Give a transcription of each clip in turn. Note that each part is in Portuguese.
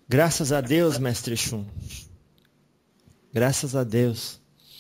Graças a Deus, Mestre Shun. Graças a Deus.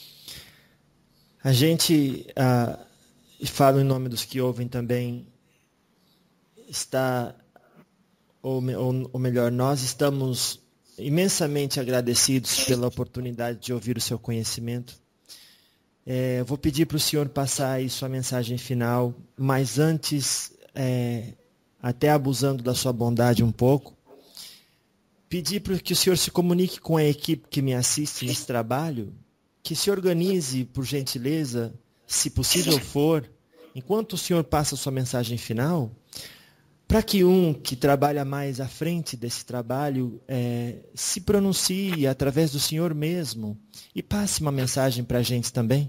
A gente, e falo em nome dos que ouvem também, está, ou melhor, nós estamos imensamente agradecidos pela oportunidade de ouvir o seu conhecimento. Eu vou pedir para o senhor passar aí sua mensagem final, mas antes, até abusando da sua bondade um pouco, pedir para que o senhor se comunique com a equipe que me assiste nesse trabalho, que se organize, por gentileza, se possível for, enquanto o senhor passa a sua mensagem final, para que que trabalha mais à frente desse trabalho se pronuncie através do senhor mesmo e passe uma mensagem para a gente também.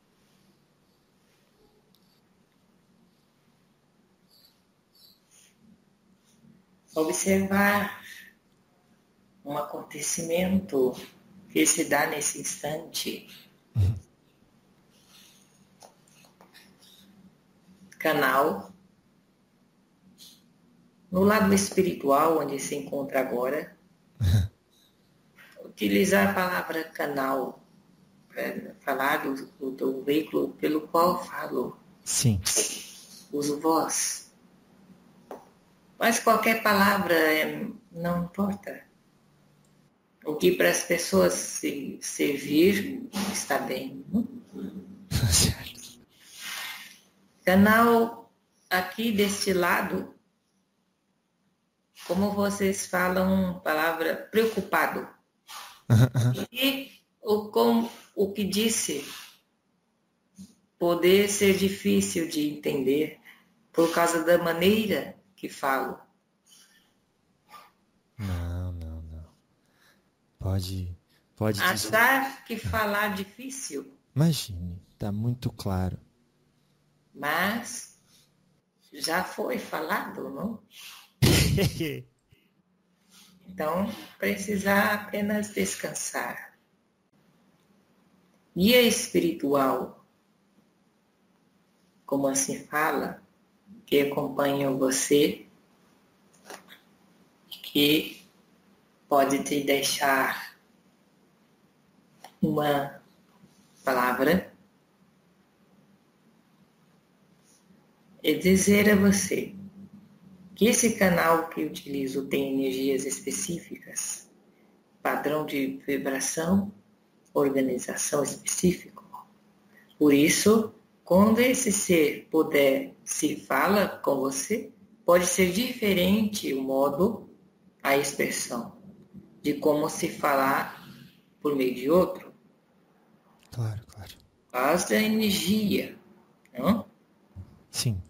Observar um acontecimento que se dá nesse instante. Canal. No lado espiritual, onde se encontra agora, utilizar a palavra canal para falar do veículo pelo qual falo. Sim. Uso voz. Mas qualquer palavra não importa. O que para as pessoas se servir está bem. Canal aqui deste lado, como vocês falam, palavra preocupado. E o que disse poder ser difícil de entender por causa da maneira que falo. Não. Pode achar que falar difícil. Imagine, está muito claro. Mas já foi falado, não? Então, precisar apenas descansar. Guia espiritual, como assim fala, que acompanha você, que pode te deixar uma palavra e dizer a você que esse canal que utilizo tem energias específicas, padrão de vibração, organização específico. Por isso, quando esse ser puder se fala com você, pode ser diferente o modo, a expressão de como se falar por meio de outro. Claro. Faz da energia, não? Sim.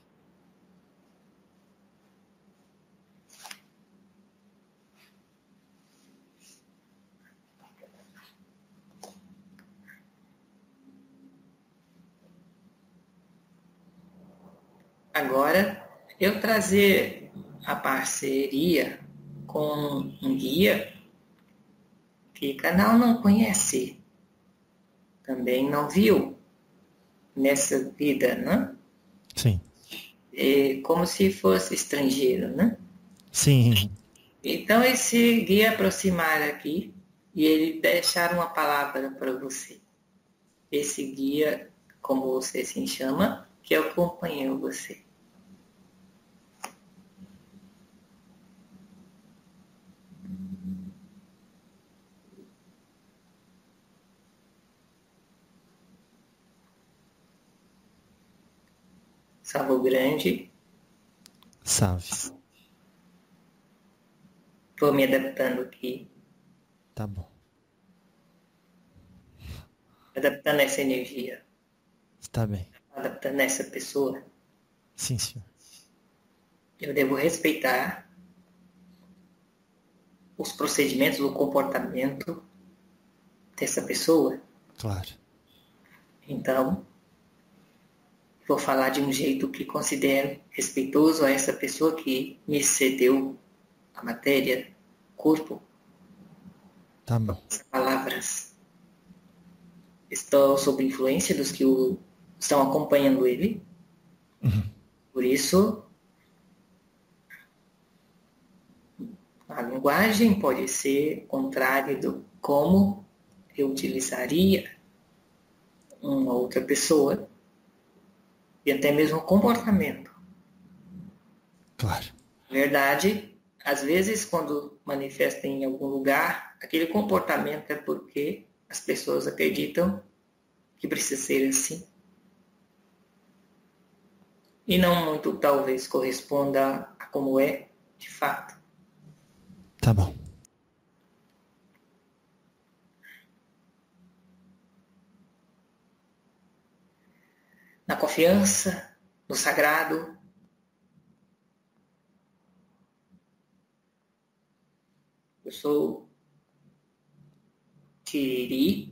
Agora, eu trazer a parceria com um guia que o canal não conhece, também não viu nessa vida, né? Sim. É como se fosse estrangeiro, né? Sim. Então, esse guia aproximar aqui e ele deixar uma palavra para você. Esse guia, como você se chama, que acompanhou você. Salve grande. Salve. Estou me adaptando aqui. Tá bom. Adaptando essa energia. Está bem. Adaptando essa pessoa. Sim, senhor. Eu devo respeitar os procedimentos, o comportamento dessa pessoa. Claro. Então, vou falar de um jeito que considero respeitoso a essa pessoa que me cedeu a matéria, corpo. Tá bom. As palavras. Estou sob influência dos que estão acompanhando ele. Por isso, A linguagem pode ser contrária do como eu utilizaria uma outra pessoa e até mesmo o comportamento. Claro. Verdade, às vezes quando manifesta em algum lugar, aquele comportamento é porque as pessoas acreditam que precisa ser assim. E não muito, talvez, corresponda a como é de fato. Tá bom. Na confiança, no sagrado, eu sou Tiri,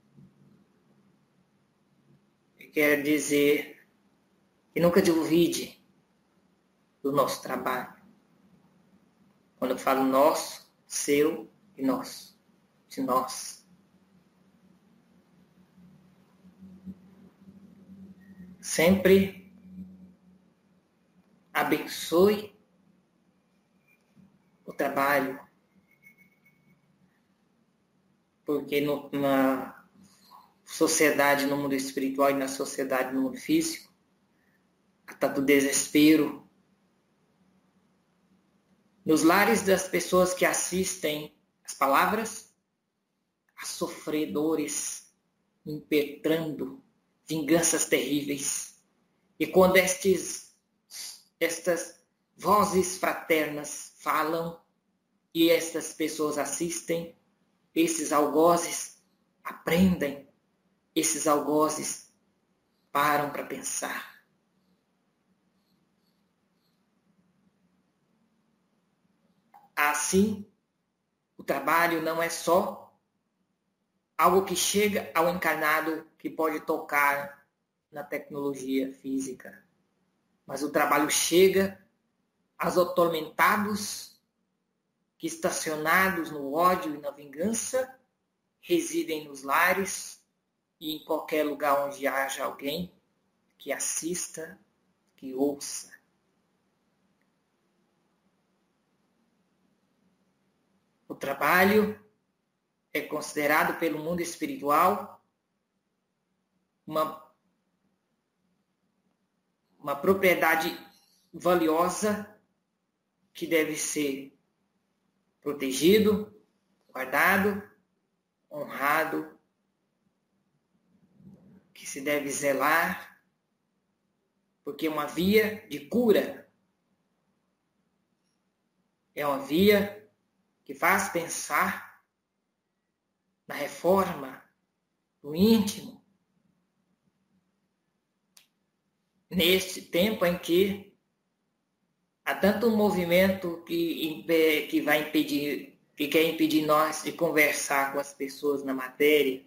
que quer dizer que nunca duvide do nosso trabalho. Quando eu falo nosso, seu e nosso, de nós. Sempre abençoe o trabalho, porque na sociedade, no mundo espiritual e na sociedade, no mundo físico, há tanto desespero. Nos lares das pessoas que assistem as palavras, há sofredores impetrando vinganças terríveis. E quando estas vozes fraternas falam e estas pessoas assistem, esses algozes aprendem, esses algozes param para pensar. Assim, o trabalho não é só algo que chega ao encarnado que pode tocar na tecnologia física, mas o trabalho chega aos atormentados que, estacionados no ódio e na vingança, residem nos lares e em qualquer lugar onde haja alguém que assista, que ouça. O trabalho é considerado pelo mundo espiritual uma propriedade valiosa que deve ser protegido, guardado, honrado, que se deve zelar, porque é uma via de cura. É uma via que faz pensar na reforma do íntimo. Neste tempo em que há tanto um movimento que vai impedir, que quer impedir nós de conversar com as pessoas na matéria.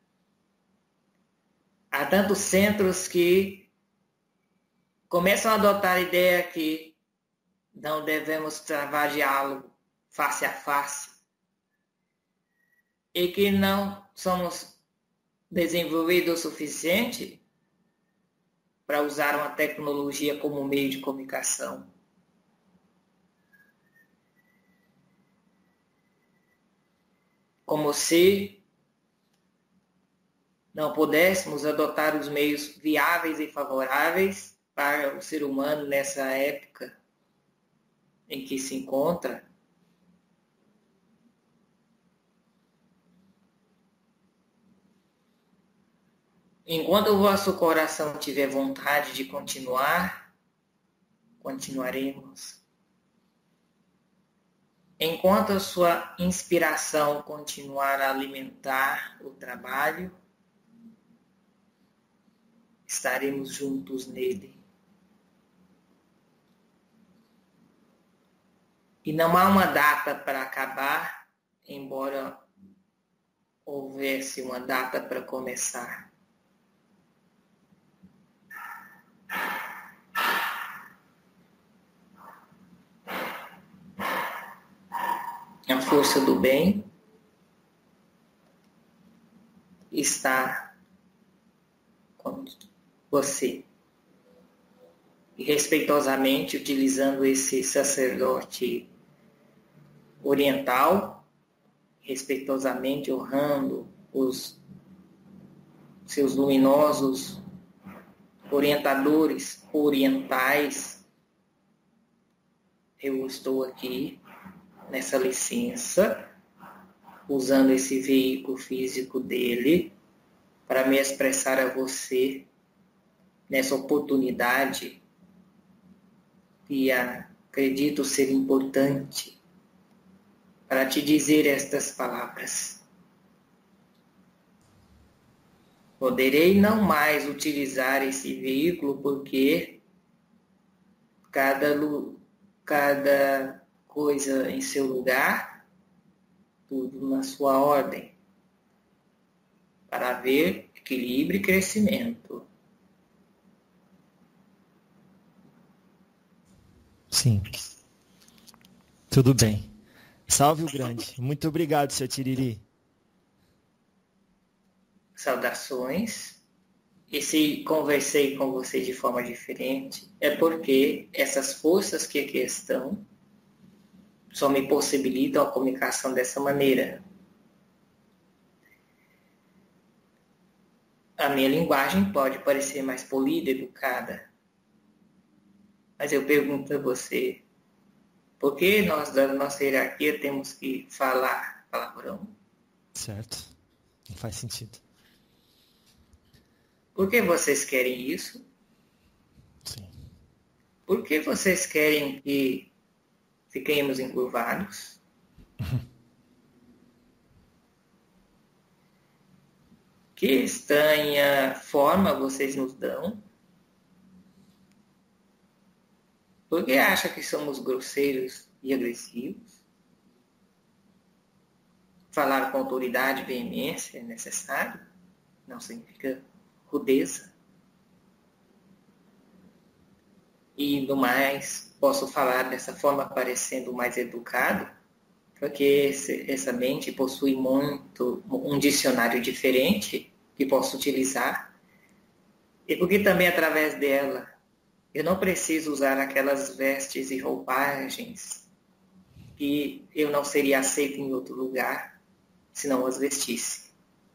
Há tantos centros que começam a adotar a ideia que não devemos travar diálogo face a face e que não somos desenvolvidos o suficiente para usar uma tecnologia como meio de comunicação. Como se não pudéssemos adotar os meios viáveis e favoráveis para o ser humano nessa época em que se encontra. Enquanto o vosso coração tiver vontade de continuar, continuaremos. Enquanto a sua inspiração continuar a alimentar o trabalho, estaremos juntos nele. E não há uma data para acabar, embora houvesse uma data para começar. A força do bem está com você. E respeitosamente, utilizando esse sacerdote oriental, respeitosamente honrando os seus luminosos orientadores orientais, eu estou aqui nessa licença, usando esse veículo físico dele para me expressar a você nessa oportunidade que acredito ser importante para te dizer estas palavras. Poderei não mais utilizar esse veículo porque cada coisa em seu lugar, tudo na sua ordem, para haver equilíbrio e crescimento. Sim. Tudo bem. Salve o grande. Muito obrigado, seu Tiriri. Saudações. E se conversei com você de forma diferente, é porque essas forças que aqui estão só me possibilitam a comunicação dessa maneira. A minha linguagem pode parecer mais polida, educada, mas eu pergunto a você, por que nós da nossa hierarquia temos que falar palavrão? Certo. Não faz sentido. Por que vocês querem isso? Sim. Por que vocês querem que fiquemos encurvados? Que estranha forma vocês nos dão? Por que acha que somos grosseiros e agressivos? Falar com autoridade e veemência é necessário? Não significa rudeza. E, no mais, posso falar dessa forma parecendo mais educado, porque essa mente possui muito um dicionário diferente que posso utilizar, e porque também através dela eu não preciso usar aquelas vestes e roupagens que eu não seria aceito em outro lugar se não as vestisse.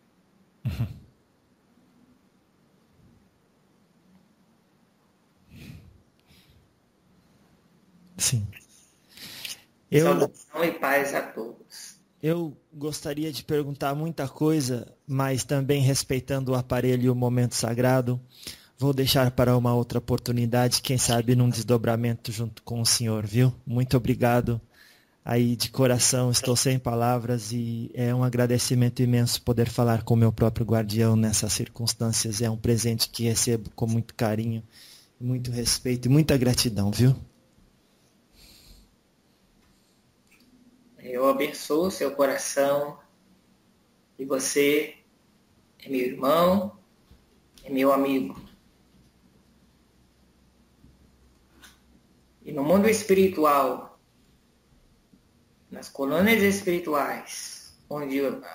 Sim. Saudação e paz a todos. Eu gostaria de perguntar muita coisa, mas também respeitando o aparelho e o momento sagrado, vou deixar para uma outra oportunidade, quem sabe num desdobramento junto com o senhor, viu? Muito obrigado. Aí de coração, estou sem palavras e é um agradecimento imenso poder falar com o meu próprio guardião nessas circunstâncias. É um presente que recebo com muito carinho, muito respeito e muita gratidão, viu? Eu abençoo seu coração e você é meu irmão, é meu amigo. E no mundo espiritual, nas colônias espirituais, onde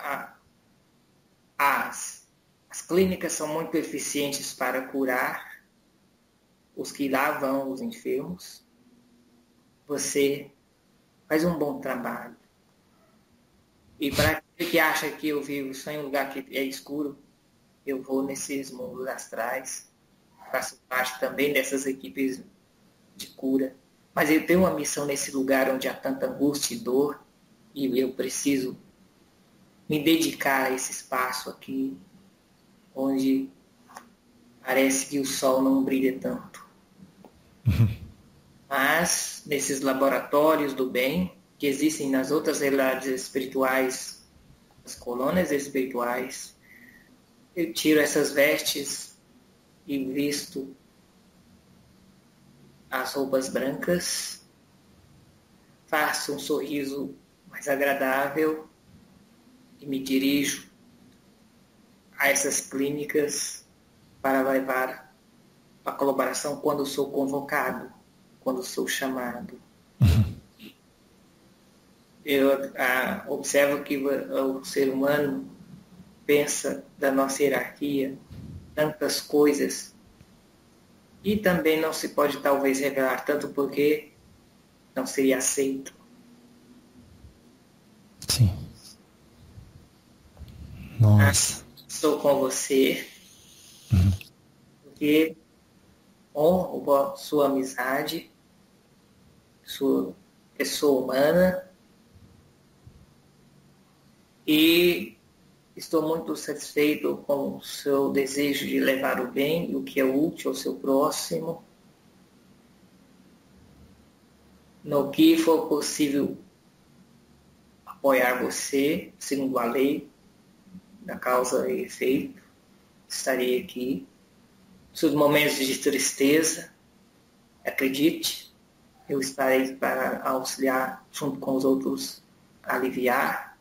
as clínicas são muito eficientes para curar os que lá vão, os enfermos, você faz um bom trabalho. E para aquele que acha que eu vivo só em um lugar que é escuro, eu vou nesses mundos astrais, faço parte também dessas equipes de cura. Mas eu tenho uma missão nesse lugar onde há tanta angústia e dor, e eu preciso me dedicar a esse espaço aqui, onde parece que o sol não brilha tanto. Mas, nesses laboratórios do bem, que existem nas outras realidades espirituais, as colônias espirituais, eu tiro essas vestes e visto as roupas brancas, faço um sorriso mais agradável e me dirijo a essas clínicas para levar a colaboração quando sou convocado, quando sou chamado. Eu observo que o ser humano pensa da nossa hierarquia tantas coisas e também não se pode talvez revelar tanto porque não seria aceito. Nossa. Estou com você, porque honro a sua amizade, sua pessoa humana, e estou muito satisfeito com o seu desejo de levar o bem e o que é útil ao seu próximo. No que for possível apoiar você, segundo a lei da causa e efeito, estarei aqui. Nos momentos de tristeza, acredite, eu estarei para auxiliar junto com os outros, aliviar.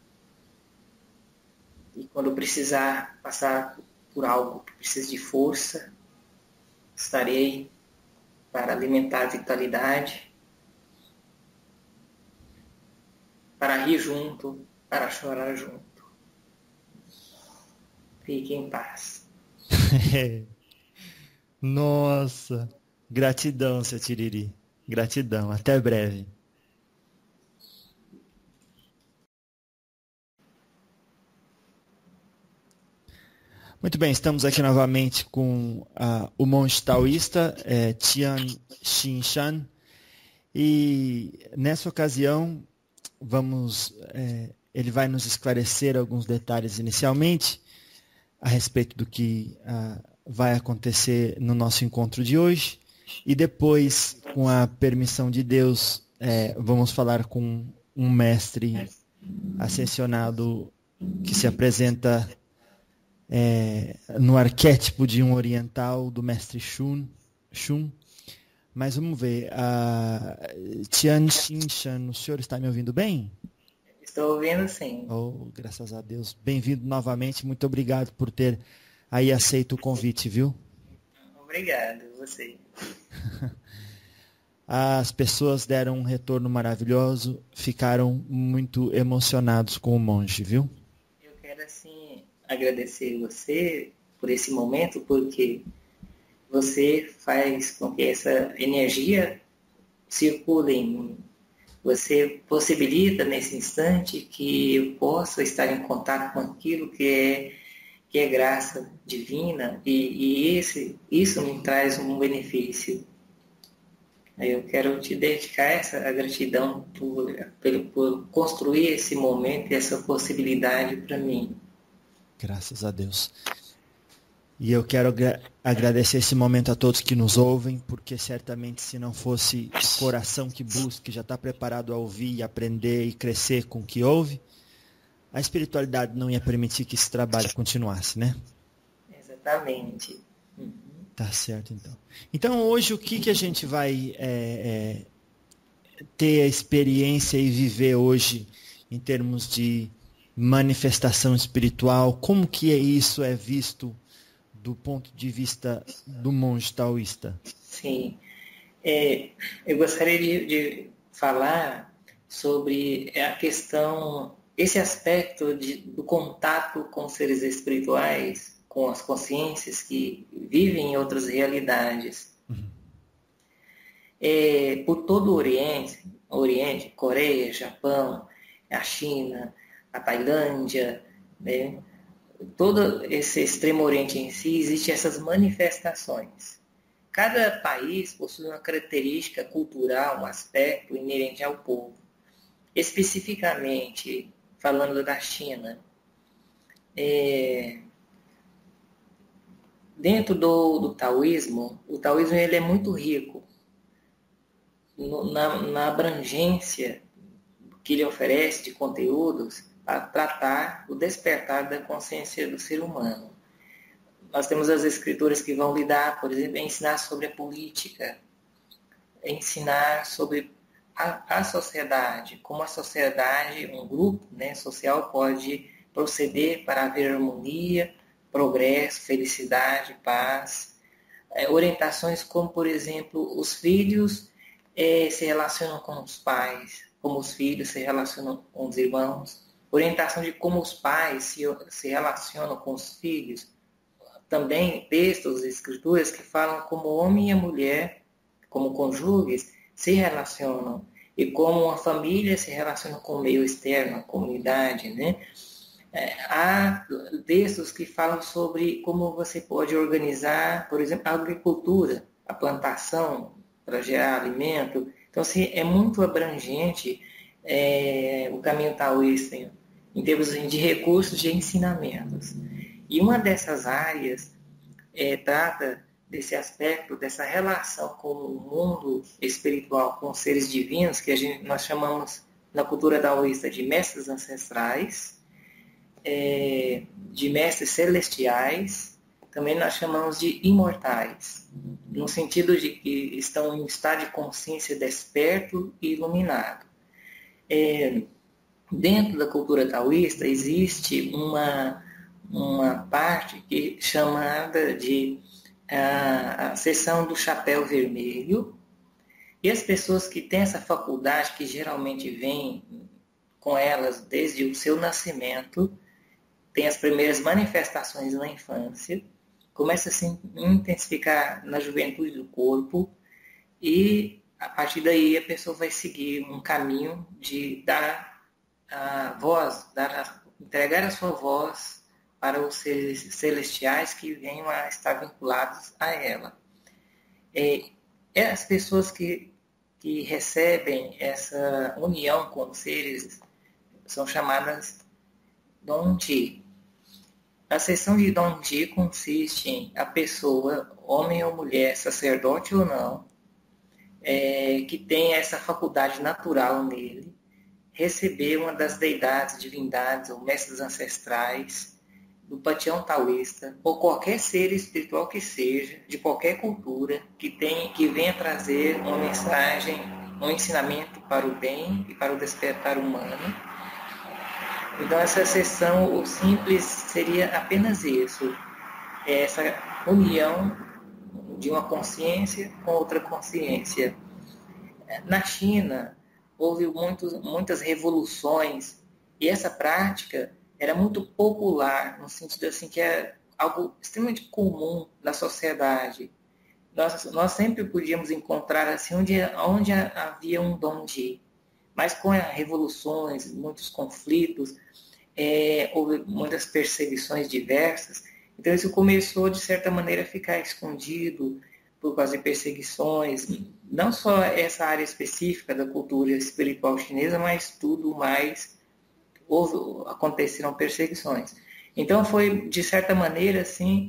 E quando precisar passar por algo que precise de força, estarei para alimentar a vitalidade, para rir junto, para chorar junto. Fique em paz. Nossa, gratidão, seu Tiriri. Gratidão, até breve. Muito bem, estamos aqui novamente com o monge taoísta Tian Xinshan, e nessa ocasião ele vai nos esclarecer alguns detalhes inicialmente a respeito do que vai acontecer no nosso encontro de hoje, e depois, com a permissão de Deus, vamos falar com um mestre ascensionado que se apresenta no arquétipo de um oriental, do mestre Shun. Mas vamos ver, Tian Xinshan, o senhor está me ouvindo bem? Estou ouvindo, sim. Oh, graças a Deus. Bem-vindo novamente, muito obrigado por ter aí aceito o convite, viu? Obrigado, você. As pessoas deram um retorno maravilhoso, ficaram muito emocionados com o monge, viu? Eu quero, assim, agradecer você por esse momento, porque você faz com que essa energia circule em mim. Você possibilita nesse instante que eu possa estar em contato com aquilo que é graça divina, e isso me traz um benefício. Eu quero te dedicar a gratidão por construir esse momento e essa possibilidade para mim. Graças a Deus. E eu quero agradecer esse momento a todos que nos ouvem, porque certamente se não fosse o coração que busca, que já está preparado a ouvir, aprender e crescer com o que ouve, a espiritualidade não ia permitir que esse trabalho continuasse, né? Exatamente. Tá certo, então. Então, hoje, o que a gente vai ter a experiência e viver hoje em termos de manifestação espiritual? Como que isso é visto do ponto de vista do monge taoísta? Sim. Eu gostaria de falar sobre a questão, esse aspecto do contato com seres espirituais, com as consciências que vivem em outras realidades. Uhum. Por todo o Oriente, Coreia, Japão, a China, a Tailândia, né? Todo esse Extremo Oriente em si, existem essas manifestações. Cada país possui uma característica cultural, um aspecto inerente ao povo. Especificamente, falando da China, dentro do taoísmo, o taoísmo ele é muito rico na abrangência que ele oferece de conteúdos para tratar o despertar da consciência do ser humano. Nós temos as escrituras que vão lidar, por exemplo, ensinar sobre a política, ensinar sobre a sociedade, como a sociedade, um grupo, né, social pode proceder para haver harmonia, progresso, felicidade, paz. Orientações como, por exemplo, os filhos se relacionam com os pais, como os filhos se relacionam com os irmãos. Orientação de como os pais se relacionam com os filhos. Também textos e escrituras que falam como o homem e a mulher, como cônjuges, se relacionam. E como uma família se relaciona com o meio externo, a comunidade, né? Há textos que falam sobre como você pode organizar, por exemplo, a agricultura, a plantação para gerar alimento. Então, assim, é muito abrangente o caminho taoísta em termos de recursos de ensinamentos. E uma dessas áreas trata desse aspecto, dessa relação com o mundo espiritual, com os seres divinos, que nós chamamos na cultura taoísta de mestres ancestrais, de mestres celestiais, também nós chamamos de imortais, no sentido de que estão em estado de consciência desperto e iluminado. Dentro da cultura taoísta existe uma parte que chamada de a seção do chapéu vermelho, e as pessoas que têm essa faculdade, que geralmente vêm com elas desde o seu nascimento, tem as primeiras manifestações na infância, começa a se intensificar na juventude do corpo, e a partir daí a pessoa vai seguir um caminho de dar a voz, entregar a sua voz para os seres celestiais que venham a estar vinculados a ela. As pessoas que recebem essa união com os seres são chamadas Dongji. A seção de Dongji consiste em a pessoa, homem ou mulher, sacerdote ou não, que tem essa faculdade natural nele, receber uma das deidades, divindades ou mestres ancestrais do panteão taoísta, ou qualquer ser espiritual que seja, de qualquer cultura, que venha trazer uma mensagem, um ensinamento para o bem e para o despertar humano. Então, essa sessão, o simples seria apenas isso, essa união de uma consciência com outra consciência. Na China, houve muitas revoluções, e essa prática era muito popular, no sentido assim que é algo extremamente comum na sociedade. Nós sempre podíamos encontrar assim onde havia um Dongji, mas com as revoluções, muitos conflitos, houve muitas perseguições diversas, então isso começou de certa maneira a ficar escondido por causa de perseguições, não só essa área específica da cultura espiritual chinesa, mas tudo mais, aconteceram perseguições. Então foi, de certa maneira, assim,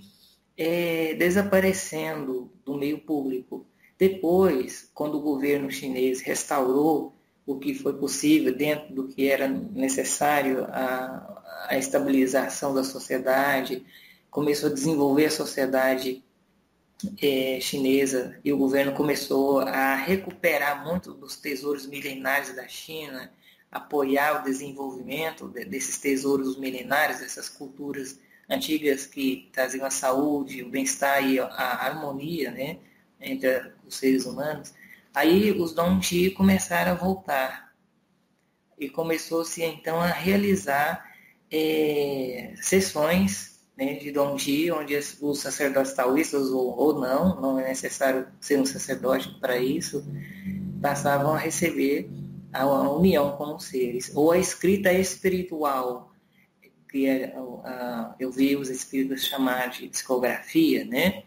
desaparecendo do meio público. Depois, quando o governo chinês restaurou o que foi possível dentro do que era necessário a estabilização da sociedade, começou a desenvolver a sociedade chinesa, e o governo começou a recuperar muito dos tesouros milenares da China, apoiar o desenvolvimento desses tesouros milenares, dessas culturas antigas que traziam a saúde, o bem-estar e a harmonia, né, entre os seres humanos. Aí os Dongji começaram a voltar e começou-se então a realizar sessões, né, de Dongji, onde os sacerdotes taoístas ou não é necessário ser um sacerdote para isso, passavam a receber a união com os seres, ou a escrita espiritual, que eu vi os espíritos chamar de psicografia, né?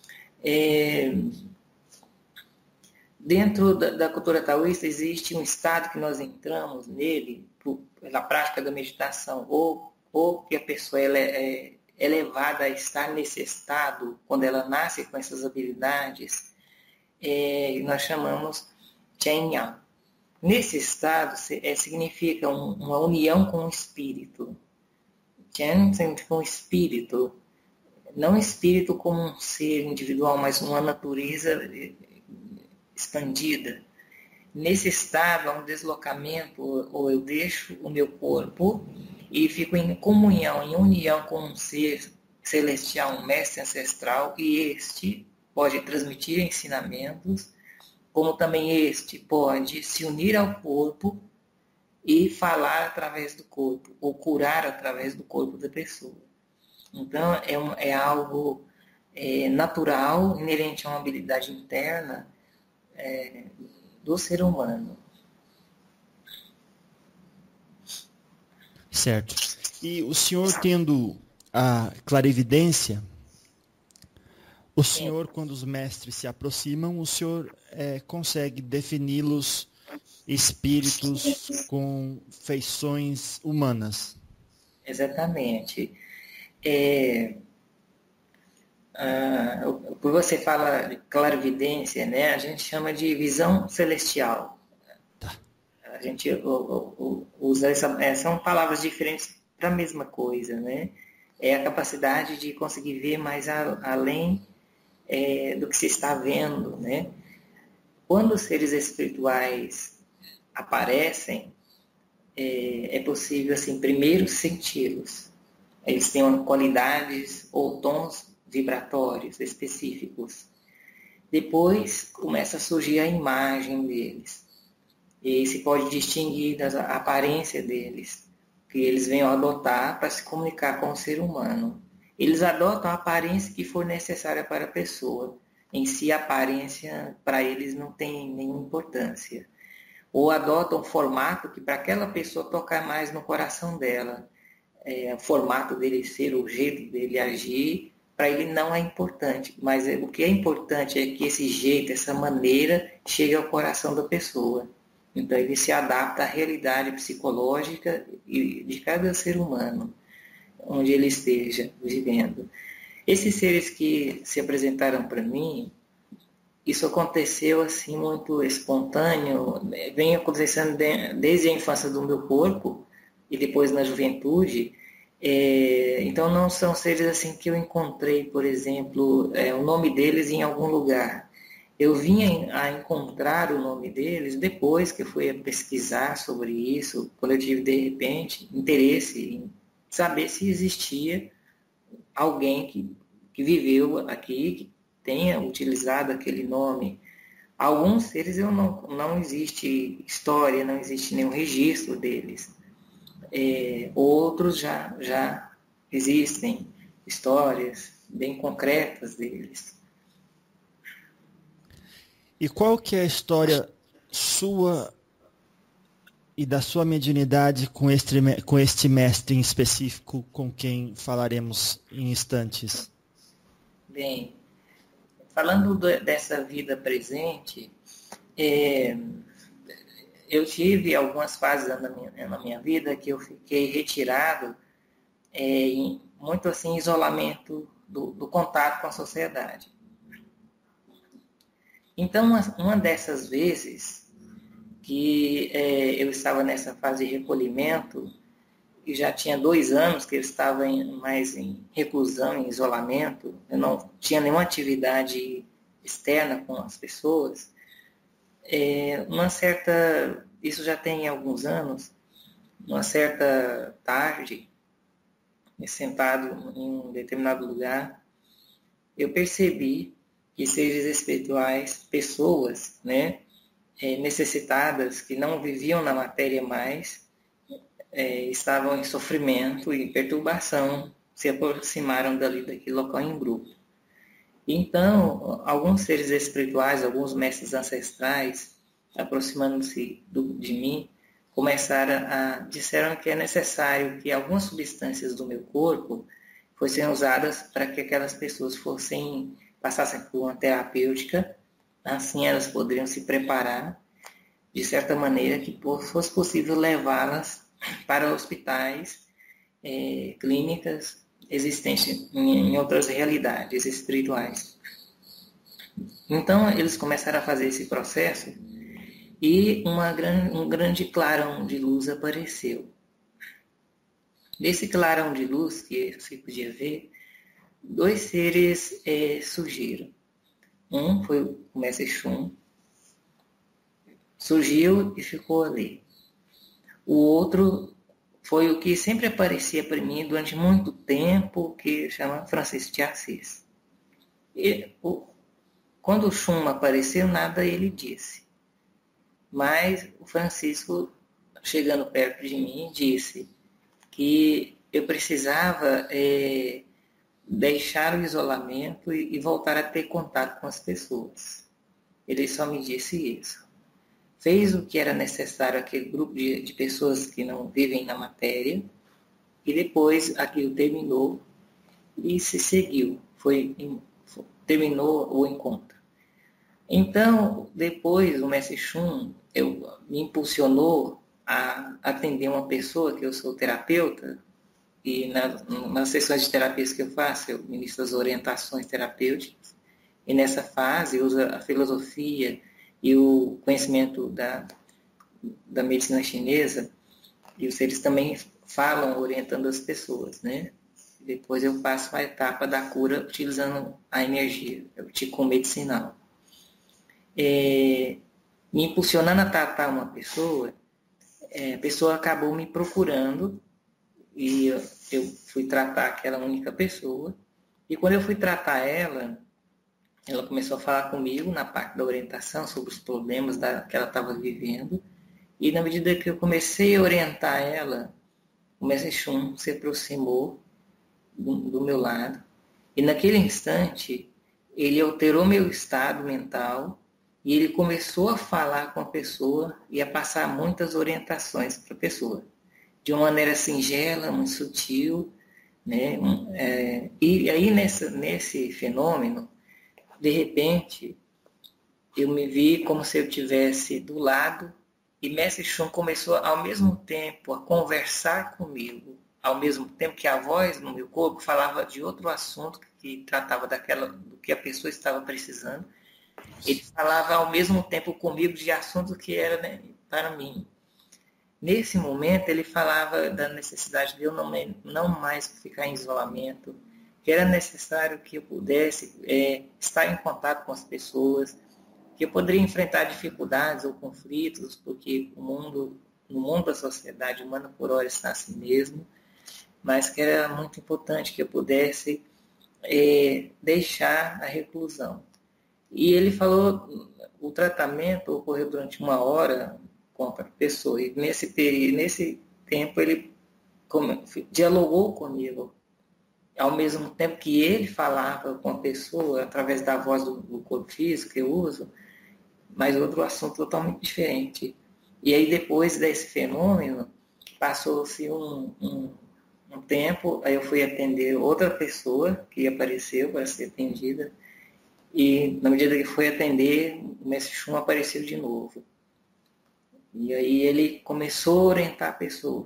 Dentro da cultura taoísta existe um estado que nós entramos nele pela prática da meditação, ou que a pessoa é levada a estar nesse estado quando ela nasce com essas habilidades, nós chamamos Chen Yang. Nesse estado significa uma união com o espírito. Chen significa um espírito, não espírito como um ser individual, mas uma natureza expandida. Nesse estado há um deslocamento, ou eu deixo o meu corpo e fico em comunhão, em união com um ser celestial, um mestre ancestral, e este pode transmitir ensinamentos, como também este pode se unir ao corpo e falar através do corpo, ou curar através do corpo da pessoa. Então, é algo natural, inerente a uma habilidade interna do ser humano. Certo. E o senhor tendo a clarividência, o senhor, quando os mestres se aproximam, o senhor consegue defini-los espíritos com feições humanas. Exatamente. Por você fala de clarividência, né? A gente chama de visão celestial. Tá. A gente usa são palavras diferentes para a mesma coisa, né? É a capacidade de conseguir ver mais além do que se está vendo, né? Quando os seres espirituais aparecem, é possível, assim, primeiro senti-los. Eles têm qualidades ou tons vibratórios específicos. Depois começa a surgir a imagem deles. E se pode distinguir da aparência deles, que eles venham adotar para se comunicar com o ser humano. Eles adotam a aparência que for necessária para a pessoa. Em si, a aparência para eles não tem nenhuma importância. Ou adotam um formato que para aquela pessoa tocar mais no coração dela. O formato dele ser, o jeito dele agir, para ele não é importante. Mas o que é importante é que esse jeito, essa maneira, chegue ao coração da pessoa. Então ele se adapta à realidade psicológica de cada ser humano, onde ele esteja vivendo. Esses seres que se apresentaram para mim, isso aconteceu assim muito espontâneo, vem acontecendo desde a infância do meu corpo e depois na juventude. Então não são seres assim que eu encontrei, por exemplo, o nome deles em algum lugar. Eu vim a encontrar o nome deles depois que eu fui a pesquisar sobre isso, quando eu tive, de repente, interesse em saber se existia alguém que viveu aqui, que tenha utilizado aquele nome. Alguns seres não existe história, não existe nenhum registro deles. Outros já existem histórias bem concretas deles. E qual que é a história sua e da sua mediunidade com este mestre em específico, com quem falaremos em instantes? Bem, falando dessa vida presente, eu tive algumas fases na minha vida que eu fiquei retirado, muito assim, isolamento do contato com a sociedade. Então, uma dessas vezes que eu estava nessa fase de recolhimento, e já tinha 2 anos que eu estava mais em reclusão, em isolamento, eu não tinha nenhuma atividade externa com as pessoas, isso já tem alguns anos, uma certa tarde, sentado em um determinado lugar, eu percebi que seres espirituais, pessoas, né, necessitadas, que não viviam na matéria mais, estavam em sofrimento e perturbação, se aproximaram daquele local em grupo. Então, alguns seres espirituais, alguns mestres ancestrais, aproximando-se de mim, disseram que é necessário que algumas substâncias do meu corpo fossem usadas para que aquelas pessoas passassem por uma terapêutica, assim elas poderiam se preparar de certa maneira que fosse possível levá-las para hospitais, clínicas existentes em outras realidades espirituais. Então eles começaram a fazer esse processo e um grande clarão de luz apareceu. Desse clarão de luz que se podia ver, 2 seres surgiram. Um foi o Mestre Shun, surgiu e ficou ali. O outro foi o que sempre aparecia para mim durante muito tempo, que chama Francisco de Assis. Quando o Shun apareceu, nada ele disse. Mas o Francisco, chegando perto de mim, disse que eu precisava deixar o isolamento e voltar a ter contato com as pessoas. Ele só me disse isso. Fez o que era necessário àquele grupo de pessoas que não vivem na matéria E depois aquilo terminou e se seguiu, terminou o encontro. Então, depois o Mestre Shun me impulsionou a atender uma pessoa, que eu sou terapeuta, e nas sessões de terapias que eu faço, eu ministro as orientações terapêuticas, e nessa fase usa a filosofia e o conhecimento da medicina chinesa, e os seres também falam orientando as pessoas, né? Depois eu passo a etapa da cura utilizando a energia, o Qigong medicinal. Me impulsionando a tratar uma pessoa, a pessoa acabou me procurando e eu fui tratar aquela única pessoa. E quando eu fui tratar ela começou a falar comigo na parte da orientação sobre os problemas que ela estava vivendo. E na medida que eu comecei a orientar ela, o Mestre Shun se aproximou do meu lado. E naquele instante, ele alterou meu estado mental e ele começou a falar com a pessoa e a passar muitas orientações para a pessoa. De uma maneira singela, muito sutil, né? E aí nesse fenômeno, de repente, eu me vi como se eu estivesse do lado e Mestre Shun começou ao mesmo tempo a conversar comigo, ao mesmo tempo que a voz no meu corpo falava de outro assunto que tratava do que a pessoa estava precisando. Ele falava ao mesmo tempo comigo de assunto que era, né, para mim. Nesse momento, ele falava da necessidade de eu não mais ficar em isolamento, que era necessário que eu pudesse estar em contato com as pessoas, que eu poderia enfrentar dificuldades ou conflitos, porque no mundo da sociedade humana, por hora, está assim mesmo, mas que era muito importante que eu pudesse deixar a reclusão. E ele falou, o tratamento ocorreu durante 1 hora com a pessoa, e nesse tempo ele dialogou comigo, ao mesmo tempo que ele falava com a pessoa, através da voz do corpo físico que eu uso, mas outro assunto totalmente diferente. E aí depois desse fenômeno, passou-se um tempo, aí eu fui atender outra pessoa que apareceu para ser atendida, e na medida que foi atender, o Mestre Shun apareceu de novo. E aí ele começou a orientar a pessoa.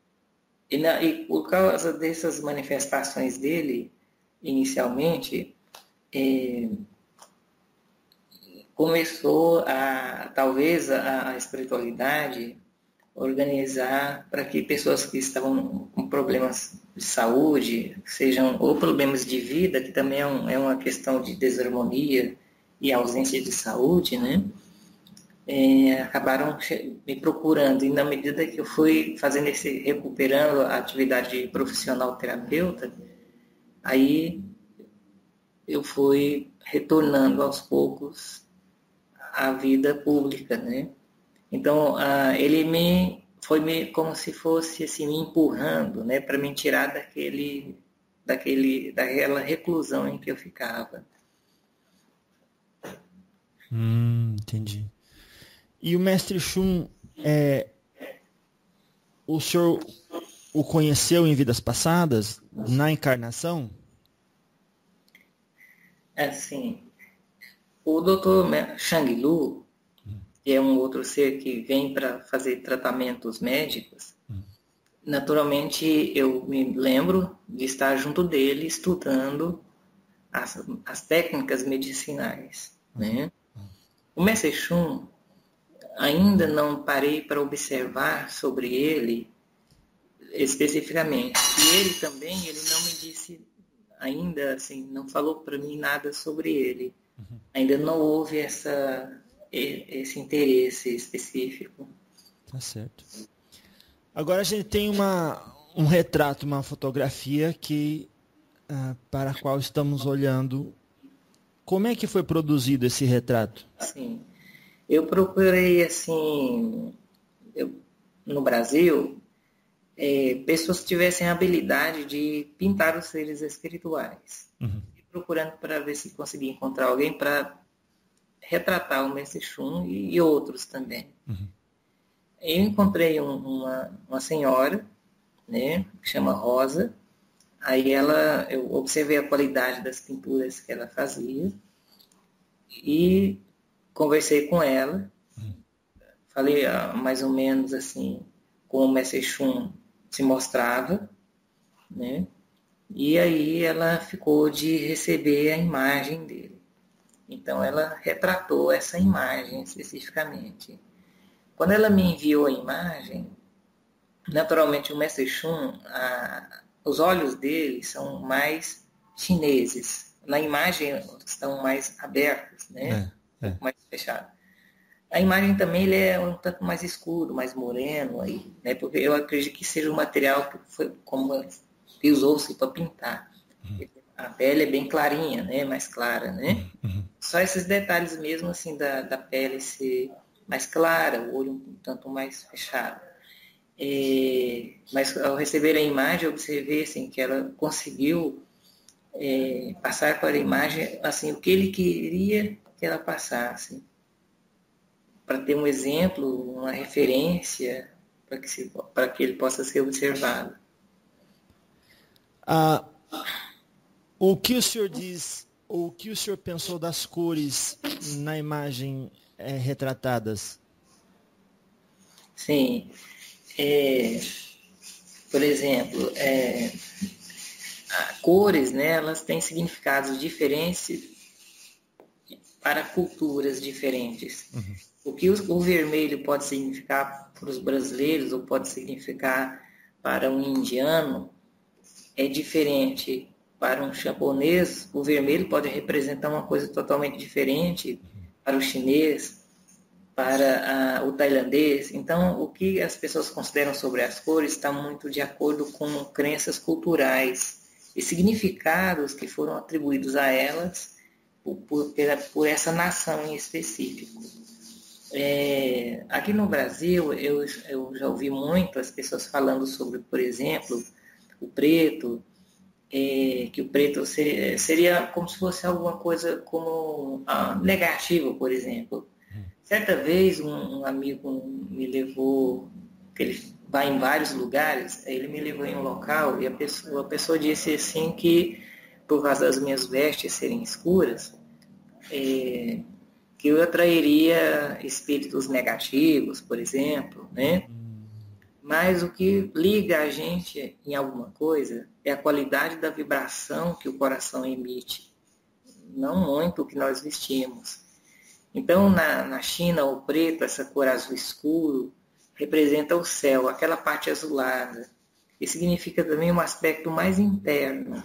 E por causa dessas manifestações dele, inicialmente, começou talvez a espiritualidade organizar para que pessoas que estavam com problemas de saúde, sejam ou problemas de vida, que também é uma questão de desarmonia e ausência de saúde, né? Acabaram me procurando, e na medida que eu fui recuperando a atividade profissional terapeuta, aí eu fui retornando aos poucos à vida pública, né? Então, ele foi como se fosse assim, me empurrando, né, para me tirar daquela reclusão em que eu ficava. Entendi. E o Mestre Shun, o senhor o conheceu em vidas passadas, na encarnação? Assim, o Dr. Shang Lu, que é um outro ser que vem para fazer tratamentos médicos, naturalmente eu me lembro de estar junto dele estudando as técnicas medicinais, né? O Mestre Shun, ainda não parei para observar sobre ele especificamente. E ele também, ele não me disse ainda, assim, não falou para mim nada sobre ele. Ainda não houve esse interesse específico. Tá certo. Agora a gente tem um retrato, uma fotografia para a qual estamos olhando. Como é que foi produzido esse retrato? Sim. Eu procurei, assim, no Brasil, pessoas que tivessem a habilidade de pintar os seres espirituais. E procurando para ver se conseguia encontrar alguém para retratar o Mestre Shun e outros também. Eu encontrei uma senhora, né, que chama Rosa. Aí eu observei a qualidade das pinturas que ela fazia e conversei com ela. Falei mais ou menos assim, como o Mestre Shun se mostrava, né? E aí ela ficou de receber a imagem dele. Então ela retratou essa imagem especificamente. Quando ela me enviou a imagem, naturalmente o Mestre Shun, os olhos dele são mais chineses. Na imagem estão mais abertos, né? Um pouco mais fechados. A imagem também ele é um tanto mais escuro, mais moreno, aí, né? Porque eu acredito que seja um material que foi como que usou-se para pintar. A pele é bem clarinha, né? Mais clara, né? Só esses detalhes mesmo assim da pele ser mais clara, o olho um tanto mais fechado. Mas ao receber a imagem, eu observei assim, que ela conseguiu passar para a imagem assim, o que ele queria que ela passasse. Para ter um exemplo, uma referência, para que ele possa ser observado. O que o senhor diz, ou o que o senhor pensou das cores na imagem retratadas? Sim. Por exemplo, cores, né, elas têm significados diferentes para culturas diferentes. O que o vermelho pode significar para os brasileiros ou pode significar para um indiano é diferente. Para um japonês, o vermelho pode representar uma coisa totalmente diferente para o chinês, para o tailandês. Então, o que as pessoas consideram sobre as cores está muito de acordo com crenças culturais e significados que foram atribuídos a elas por essa nação em específico. Aqui no Brasil, eu já ouvi muito as pessoas falando sobre, por exemplo, o preto, que o preto seria como se fosse alguma coisa como negativo, por exemplo. Certa vez um amigo me levou, que ele vai em vários lugares, ele me levou em um local e a pessoa disse assim que, por causa das minhas vestes serem escuras, que eu atrairia espíritos negativos, por exemplo, né? Mas o que liga a gente em alguma coisa é a qualidade da vibração que o coração emite, não muito o que nós vestimos. Então, na China, o preto, essa cor azul escuro, representa o céu, aquela parte azulada. E significa também um aspecto mais interno.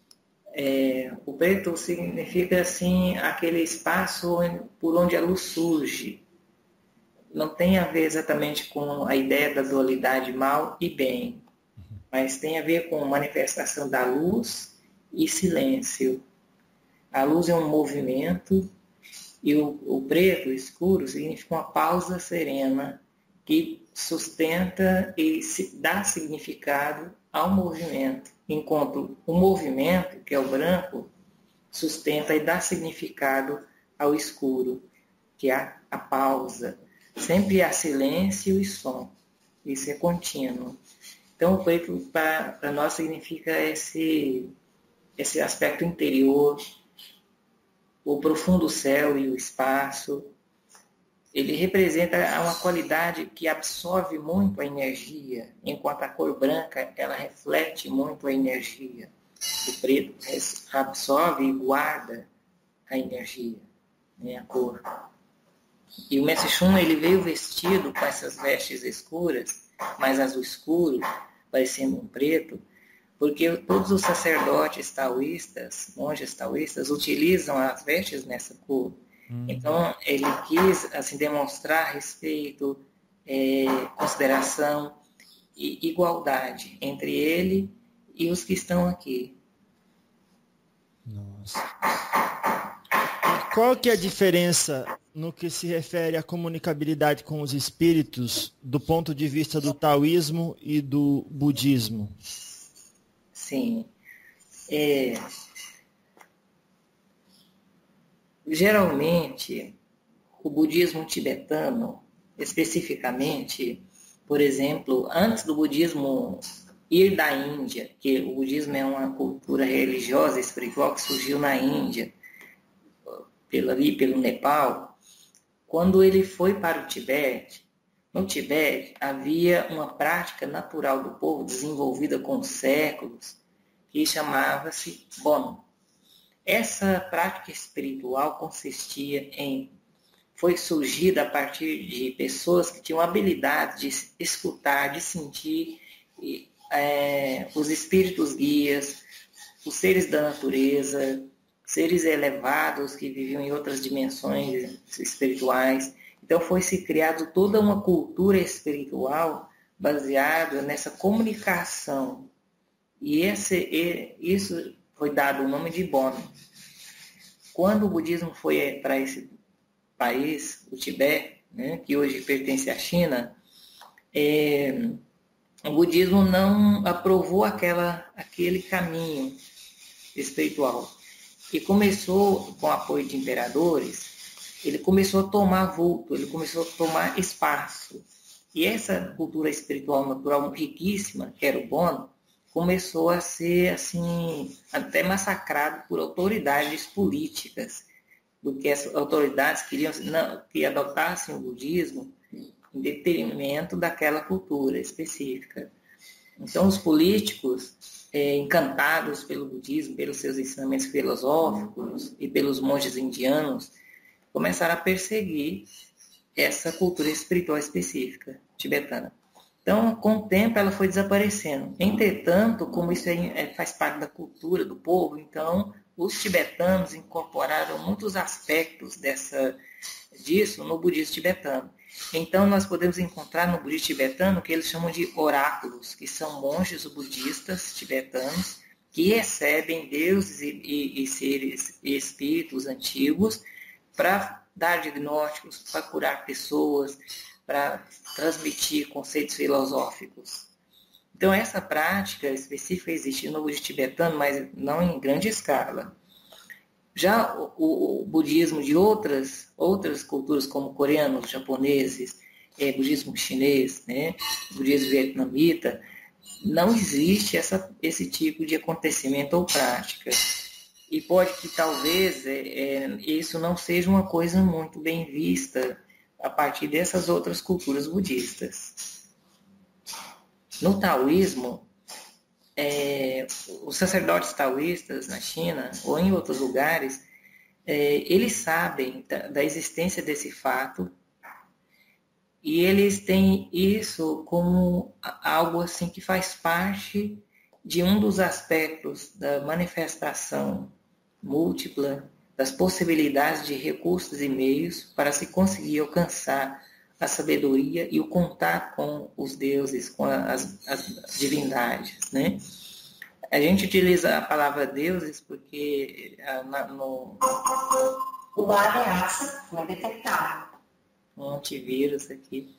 O preto significa, assim, aquele espaço por onde a luz surge. Não tem a ver exatamente com a ideia da dualidade mal e bem, mas tem a ver com manifestação da luz e silêncio. A luz é um movimento e o preto, o escuro, significa uma pausa serena que sustenta e dá significado ao movimento, enquanto o movimento, que é o branco, sustenta e dá significado ao escuro, que é a pausa. Sempre há silêncio e som. Isso é contínuo. Então, o preto para nós significa esse aspecto interior, o profundo céu e o espaço. Ele representa uma qualidade que absorve muito a energia, enquanto a cor branca ela reflete muito a energia. O preto absorve e guarda a energia, né, a cor. E o Mestre Shun, ele veio vestido com essas vestes escuras, mais azul escuro, parecendo um preto, porque todos os sacerdotes taoístas, monges taoístas, utilizam as vestes nessa cor. Então, ele quis assim, demonstrar respeito, consideração e igualdade entre ele e os que estão aqui. Nossa. Qual que é a diferença no que se refere à comunicabilidade com os espíritos do ponto de vista do taoísmo e do budismo? Sim. Geralmente, o budismo tibetano, especificamente, por exemplo, antes do budismo ir da Índia, que o budismo é uma cultura religiosa, espiritual, que surgiu na Índia, pelo Nepal. Quando ele foi para o Tibete, no Tibete havia uma prática natural do povo, desenvolvida com séculos, que chamava-se Bon. Essa prática espiritual foi surgida a partir de pessoas que tinham habilidade de escutar, de sentir os espíritos guias, os seres da natureza, seres elevados que viviam em outras dimensões espirituais. Então foi-se criado toda uma cultura espiritual baseada nessa comunicação. E isso foi dado o nome de Bon. Quando o budismo foi para esse país, o Tibete, né, que hoje pertence à China, o budismo não aprovou aquele caminho espiritual. E começou, com o apoio de imperadores, ele começou a tomar vulto, ele começou a tomar espaço. E essa cultura espiritual natural riquíssima, que era o Bon, começou a ser assim, até massacrado por autoridades políticas, porque as autoridades queriam que adotassem o budismo em detrimento daquela cultura específica. Então, os políticos, encantados pelo budismo, pelos seus ensinamentos filosóficos e pelos monges indianos, começaram a perseguir essa cultura espiritual específica tibetana. Então, com o tempo, ela foi desaparecendo. Entretanto, como isso faz parte da cultura do povo, então, os tibetanos incorporaram muitos aspectos disso no budismo tibetano. Então, nós podemos encontrar no budismo tibetano que eles chamam de oráculos, que são monges budistas tibetanos que recebem deuses e seres e espíritos antigos para dar diagnósticos, para curar pessoas, para transmitir conceitos filosóficos. Então, essa prática específica existe no budismo tibetano, mas não em grande escala. Já o budismo de outras culturas, como coreanos, japoneses, budismo chinês, né, budismo vietnamita, não existe esse tipo de acontecimento ou prática. E pode que talvez isso não seja uma coisa muito bem vista a partir dessas outras culturas budistas. No taoísmo, os sacerdotes taoístas na China ou em outros lugares, eles sabem da existência desse fato e eles têm isso como algo assim que faz parte de um dos aspectos da manifestação múltipla das possibilidades de recursos e meios para se conseguir alcançar a sabedoria e o contato com os deuses, com as divindades, né? A gente utiliza a palavra deuses porque o ameaça foi detectado. Um antivírus aqui.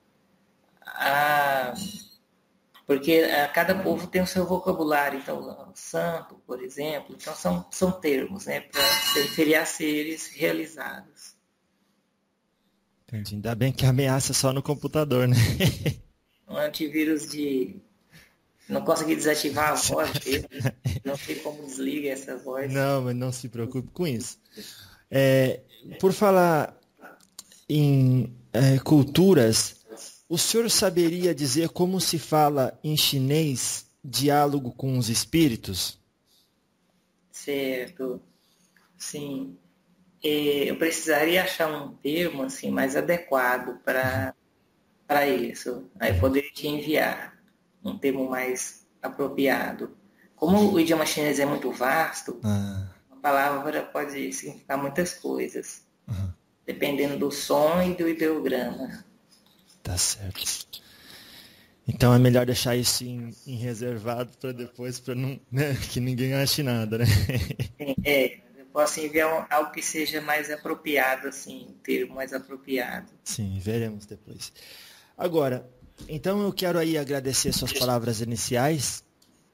Porque cada povo tem o seu vocabulário. Então, santo, por exemplo, então são termos, né, para se referir a seres realizados. Entendi. Ainda bem que ameaça só no computador, né? Um antivírus não consegui desativar a voz dele, não sei como desliga essa voz. Não, mas não se preocupe com isso. Por falar em culturas, o senhor saberia dizer como se fala em chinês diálogo com os espíritos? Certo. Sim. Eu precisaria achar um termo assim, mais adequado para isso. Aí eu poderia te enviar um termo mais apropriado. Como o idioma chinês é muito vasto, a palavra pode significar muitas coisas, dependendo do som e do ideograma. Tá certo. Então é melhor deixar isso em reservado para depois, para não, né, que ninguém ache nada, né? Eu posso enviar algo que seja mais apropriado, assim, um termo mais apropriado. Sim, veremos depois. Agora, então eu quero aí agradecer suas palavras iniciais,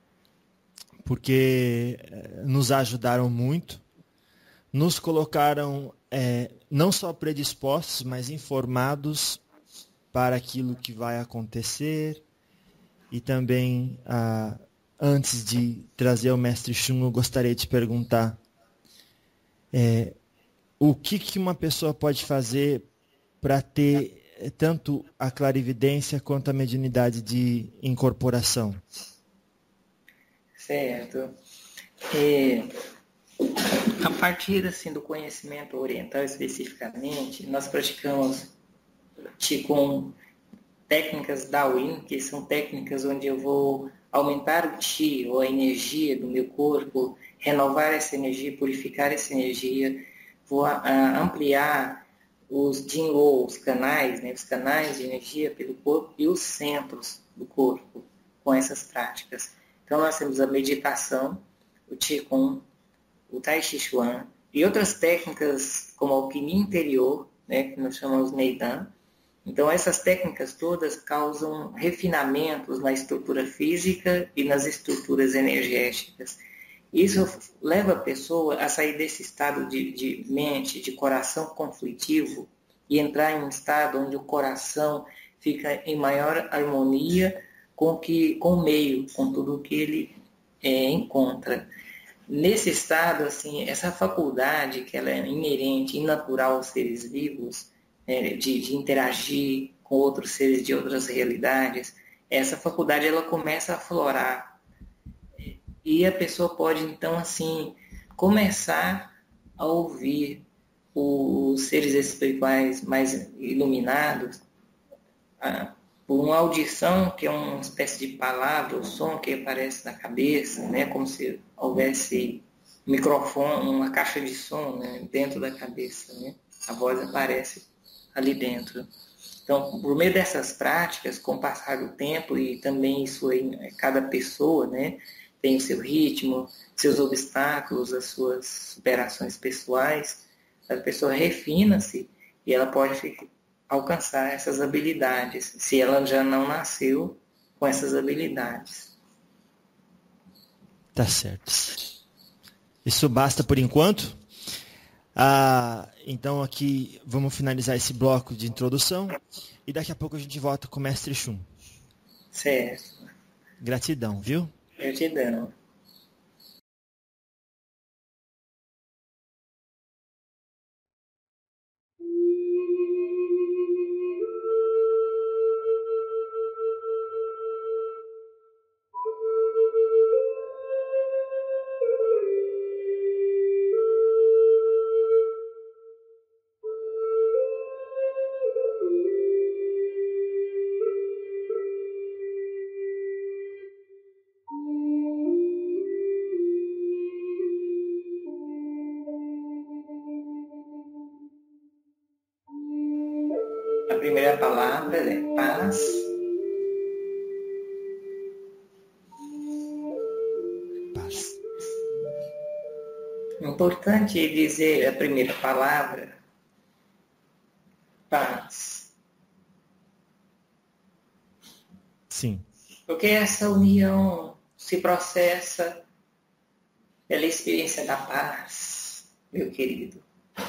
porque nos ajudaram muito, nos colocaram não só predispostos, mas informados para aquilo que vai acontecer E também, antes de trazer o Mestre Shun, eu gostaria de perguntar o que uma pessoa pode fazer para ter tanto a clarividência quanto a mediunidade de incorporação? Certo. A partir assim, do conhecimento oriental especificamente, nós praticamos Qigong, técnicas Daoyin, que são técnicas onde eu vou aumentar o Qi, ou a energia do meu corpo, renovar essa energia, purificar essa energia, vou ampliar os Jinlo, os canais, né, os canais de energia pelo corpo e os centros do corpo com essas práticas. Então nós temos a meditação, o Qigong, o Tai Chi Chuan e outras técnicas como a alquimia interior, né, que nós chamamos Neidan. Então essas técnicas todas causam refinamentos na estrutura física e nas estruturas energéticas. Isso leva a pessoa a sair desse estado de mente, de coração conflitivo e entrar em um estado onde o coração fica em maior harmonia com o meio, com tudo o que ele encontra. Nesse estado, assim, essa faculdade que ela é inerente e natural aos seres vivos, de interagir com outros seres de outras realidades, essa faculdade ela começa a aflorar. E a pessoa pode, então, assim, começar a ouvir os seres espirituais mais iluminados por uma audição, que é uma espécie de palavra, ou som que aparece na cabeça, né, como se houvesse um microfone, uma caixa de som, né, dentro da cabeça, né? A voz aparece ali dentro. Então, por meio dessas práticas, com o passar do tempo, e também isso aí, cada pessoa, né, tem o seu ritmo, seus obstáculos, as suas superações pessoais, a pessoa refina-se e ela pode alcançar essas habilidades, se ela já não nasceu com essas habilidades. Tá certo. Isso basta por enquanto. Então aqui vamos finalizar esse bloco de introdução e daqui a pouco a gente volta com o Mestre Shun. Certo. Gratidão, viu? Gratidão. A primeira palavra é paz. Paz. É importante dizer a primeira palavra, paz. Sim. Porque essa união se processa pela experiência da paz, meu querido.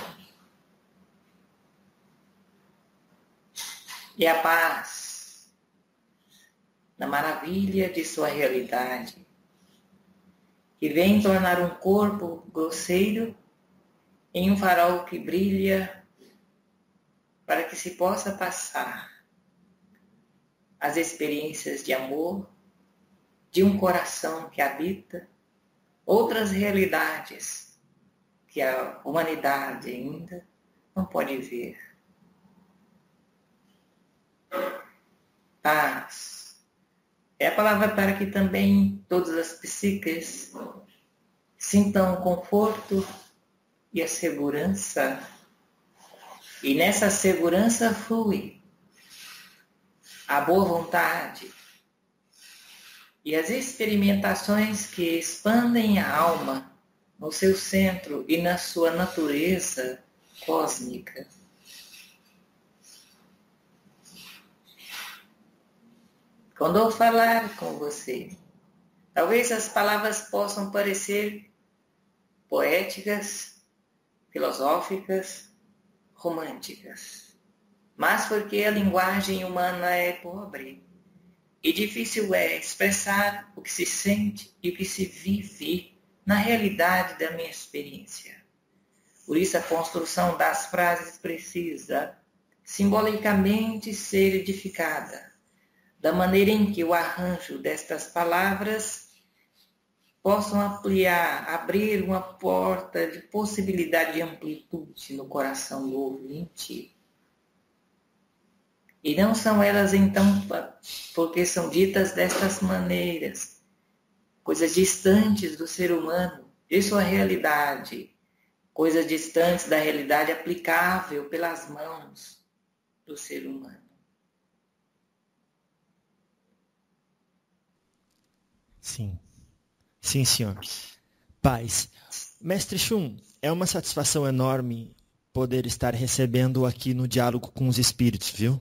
E a paz, na maravilha de sua realidade, que vem tornar um corpo grosseiro em um farol que brilha para que se possa passar as experiências de amor de um coração que habita outras realidades que a humanidade ainda não pode ver. Paz é a palavra para que também todas as psiques sintam o conforto e a segurança. E nessa segurança flui a boa vontade e as experimentações que expandem a alma no seu centro e na sua natureza cósmica. Quando eu falar com você, talvez as palavras possam parecer poéticas, filosóficas, românticas, mas porque a linguagem humana é pobre, e difícil é expressar o que se sente e o que se vive na realidade da minha experiência. Por isso a construção das frases precisa simbolicamente ser edificada, da maneira em que o arranjo destas palavras possam ampliar, abrir uma porta de possibilidade de amplitude no coração do ouvinte. E não são elas então, porque são ditas destas maneiras, coisas distantes do ser humano, de sua realidade, coisas distantes da realidade aplicável pelas mãos do ser humano. Sim. Sim, senhor. Paz. Mestre Shun, é uma satisfação enorme poder estar recebendo aqui no diálogo com os espíritos, viu?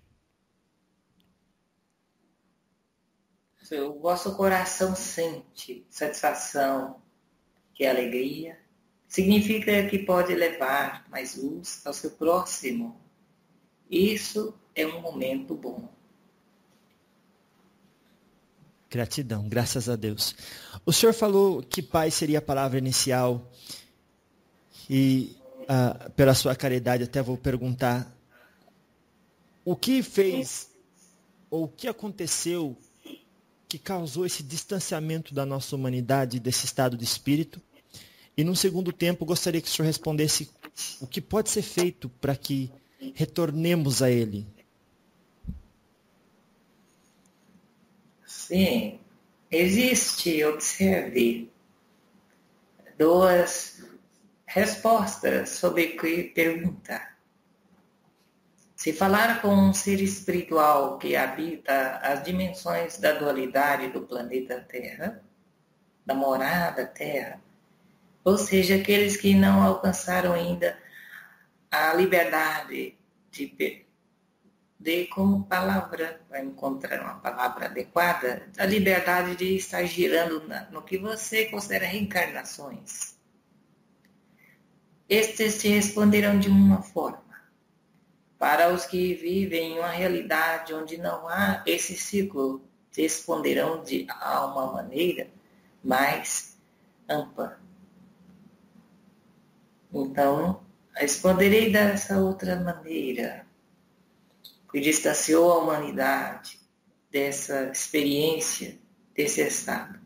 O vosso coração sente satisfação e alegria. Significa que pode levar mais luz ao seu próximo. Isso é um momento bom. Gratidão, graças a Deus. O senhor falou que paz seria a palavra inicial e pela sua caridade até vou perguntar o que fez ou o que aconteceu que causou esse distanciamento da nossa humanidade desse estado de espírito. E num segundo tempo gostaria que o senhor respondesse o que pode ser feito para que retornemos a ele. Sim, existe, observe, duas respostas sobre o que perguntar. Se falar com um ser espiritual que habita as dimensões da dualidade do planeta Terra, da morada Terra, ou seja, aqueles que não alcançaram ainda a liberdade de como palavra, vai encontrar uma palavra adequada, a liberdade de estar girando no que você considera reencarnações. Estes te responderão de uma forma. Para os que vivem em uma realidade onde não há esse ciclo, te responderão de uma maneira mais ampla. Então, responderei dessa outra maneira, que distanciou a humanidade dessa experiência, desse estado.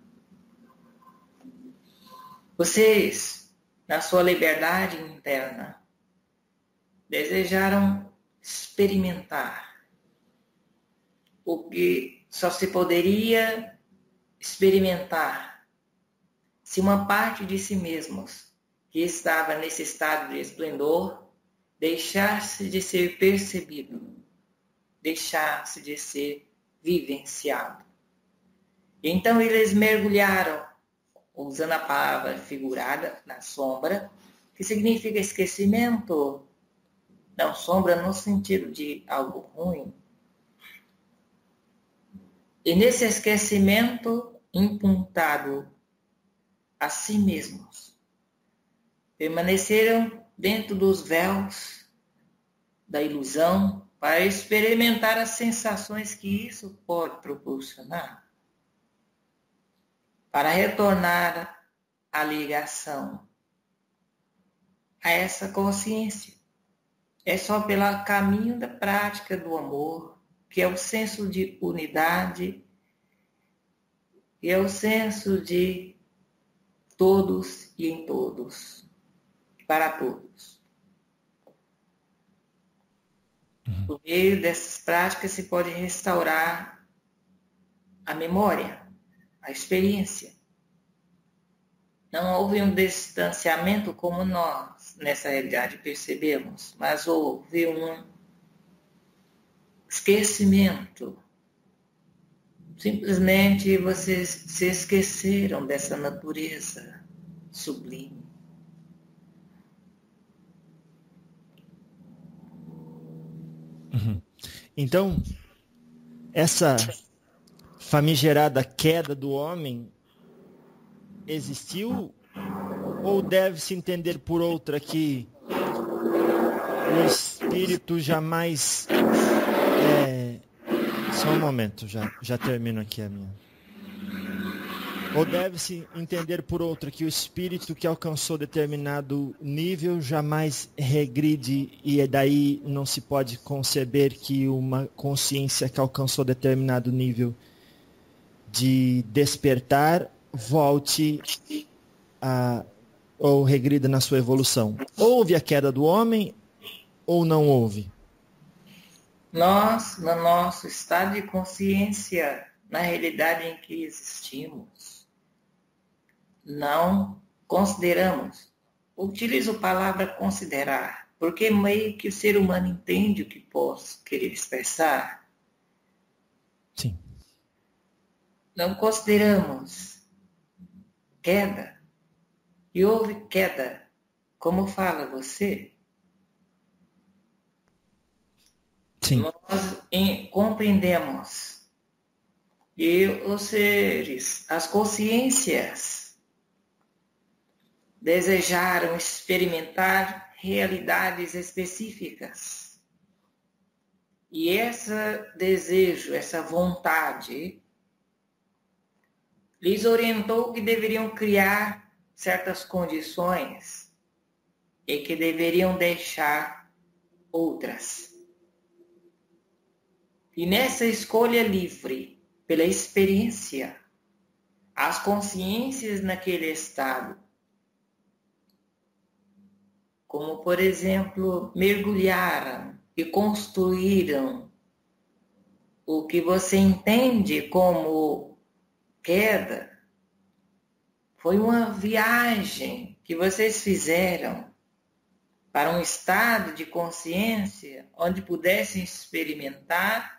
Vocês, na sua liberdade interna, desejaram experimentar o que só se poderia experimentar se uma parte de si mesmos que estava nesse estado de esplendor deixasse de ser percebido, deixasse de ser vivenciado. Então eles mergulharam, usando a palavra figurada, na sombra, que significa esquecimento. Não, sombra no sentido de algo ruim. E nesse esquecimento impuntado a si mesmos, permaneceram dentro dos véus da ilusão para experimentar as sensações que isso pode proporcionar, para retornar à ligação, a essa consciência. É só pelo caminho da prática do amor, que é o senso de unidade, e é o senso de todos e em todos, para todos. Por meio dessas práticas se pode restaurar a memória, a experiência. Não houve um distanciamento como nós, nessa realidade, percebemos, mas houve um esquecimento. Simplesmente vocês se esqueceram dessa natureza sublime. Então, essa famigerada queda do homem existiu ou deve-se entender por outra que o espírito jamais Só um momento, já termino aqui a minha. Ou deve-se entender por outro que o espírito que alcançou determinado nível jamais regride e daí não se pode conceber que uma consciência que alcançou determinado nível de despertar volte ou regrida na sua evolução. Houve a queda do homem ou não houve? Nós, no nosso estado de consciência, na realidade em que existimos, não consideramos. Utilizo a palavra considerar, porque meio que o ser humano entende o que posso querer expressar. Sim. Não consideramos queda. E houve queda. Como fala você? Sim. Nós compreendemos. E os seres, as consciências, desejaram experimentar realidades específicas. E esse desejo, essa vontade, lhes orientou que deveriam criar certas condições e que deveriam deixar outras. E nessa escolha livre, pela experiência, as consciências naquele estado, como por exemplo, mergulharam e construíram o que você entende como queda, foi uma viagem que vocês fizeram para um estado de consciência onde pudessem experimentar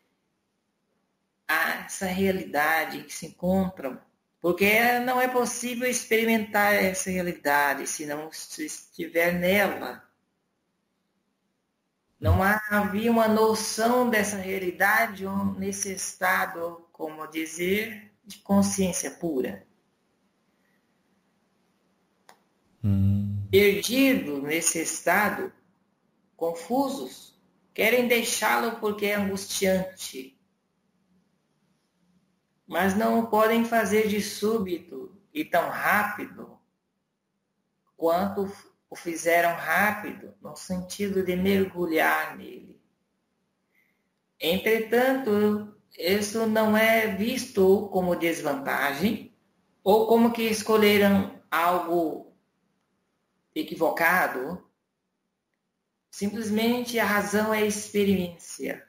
essa realidade em que se encontram, porque não é possível experimentar essa realidade se não estiver nela. Não havia uma noção dessa realidade nesse estado, como dizer, de consciência pura. Perdidos nesse estado, confusos, querem deixá-lo porque é angustiante. Mas não podem fazer de súbito e tão rápido quanto o fizeram rápido, no sentido de mergulhar nele. Entretanto, isso não é visto como desvantagem ou como que escolheram algo equivocado. Simplesmente a razão é a experiência.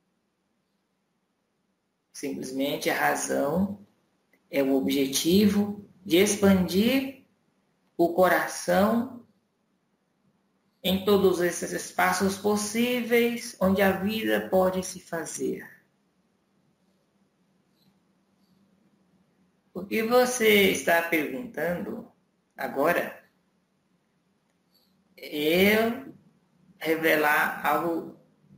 Simplesmente a razão é o objetivo de expandir o coração em todos esses espaços possíveis onde a vida pode se fazer. O que você está perguntando agora é revelar algo,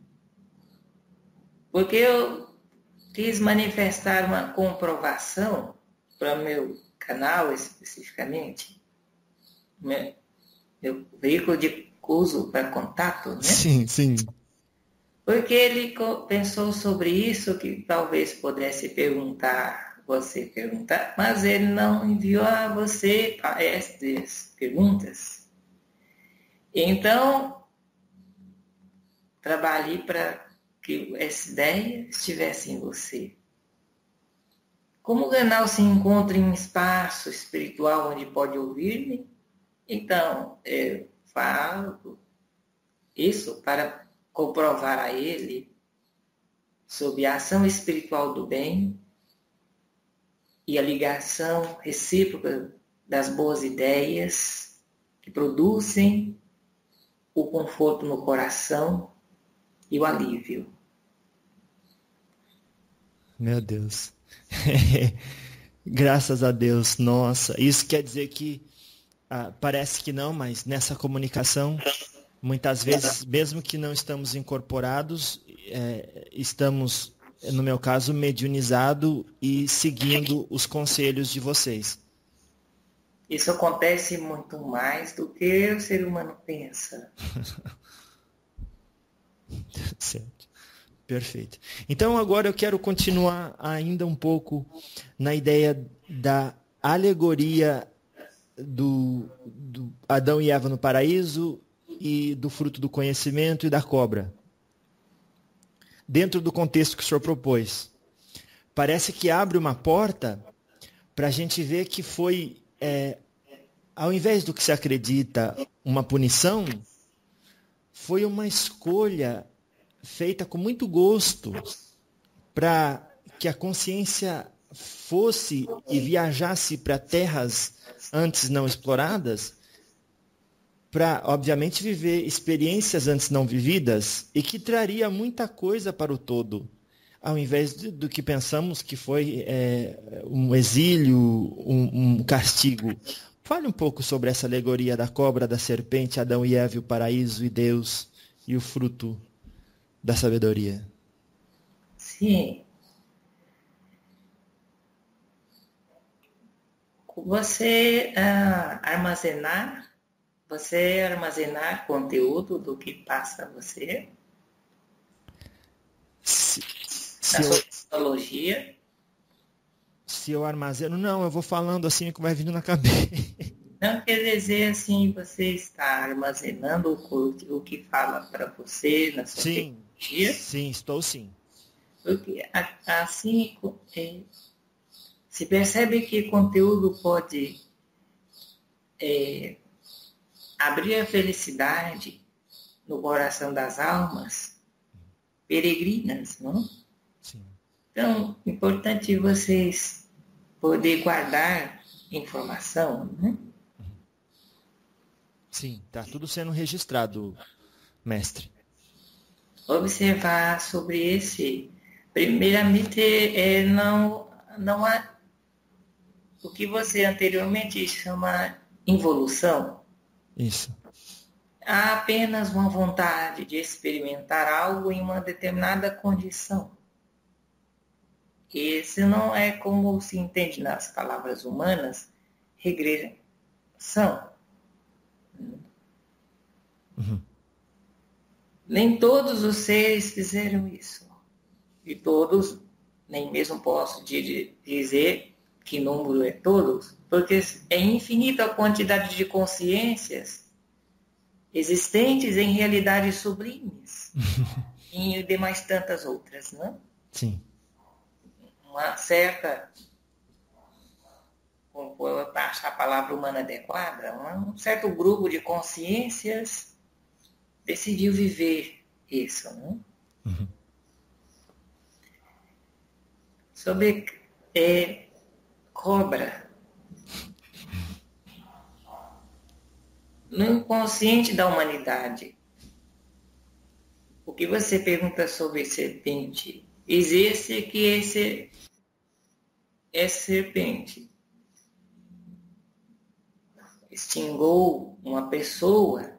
porque eu quis manifestar uma comprovação para o meu canal especificamente, meu veículo de uso para contato, né? Sim, sim. Porque ele pensou sobre isso, que talvez pudesse você perguntar, mas ele não enviou a você estas perguntas. Então, trabalhei para que essa ideia estivesse em você. Como o canal se encontra em um espaço espiritual onde pode ouvir-me, então eu falo isso para comprovar a ele sobre a ação espiritual do bem e a ligação recíproca das boas ideias que produzem o conforto no coração e o alívio. Meu Deus. Graças a Deus. Nossa, isso quer dizer que parece que não, mas nessa comunicação, muitas vezes, mesmo que não estamos incorporados, estamos, no meu caso, mediunizado e seguindo os conselhos de vocês. Isso acontece muito mais do que o ser humano pensa. Certo. Perfeito. Então agora eu quero continuar ainda um pouco na ideia da alegoria do Adão e Eva no paraíso e do fruto do conhecimento e da cobra. Dentro do contexto que o senhor propôs. Parece que abre uma porta para a gente ver que foi, ao invés do que se acredita, uma punição, foi uma escolha feita com muito gosto para que a consciência fosse e viajasse para terras antes não exploradas, para, obviamente, viver experiências antes não vividas e que traria muita coisa para o todo, ao invés do que pensamos que foi um exílio, um castigo. Fale um pouco sobre essa alegoria da cobra, da serpente, Adão e Eva, o paraíso e Deus e o fruto da sabedoria. Sim. Você armazenar conteúdo do que passa a você, da sua psicologia. Se eu armazeno, não, eu vou falando assim que vai vindo na cabeça. Não quer dizer assim, você está armazenando o que fala para você na sua psicologia. Sim, estou sim. Porque assim se percebe que conteúdo pode abrir a felicidade no coração das almas peregrinas, não? Sim. Então, é importante vocês poder guardar informação, né? Sim, está tudo sendo registrado, mestre. Observar sobre esse. Primeiramente, não há o que você anteriormente chama involução. Isso. Há apenas uma vontade de experimentar algo em uma determinada condição. Esse não é como se entende nas palavras humanas, regressão. Uhum. Nem todos os seres fizeram isso. E todos, nem mesmo posso dizer que número é todos, porque é infinita a quantidade de consciências existentes em realidades sublimes e demais tantas outras, né? Sim. Uma certa, como eu acho a palavra humana adequada, um certo grupo de consciências decidiu viver isso, né? Uhum. Sobre cobra. No inconsciente da humanidade, o que você pergunta sobre serpente, existe que esse é serpente. Extingou uma pessoa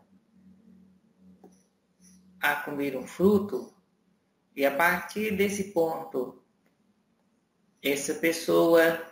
a comer um fruto e a partir desse ponto, essa pessoa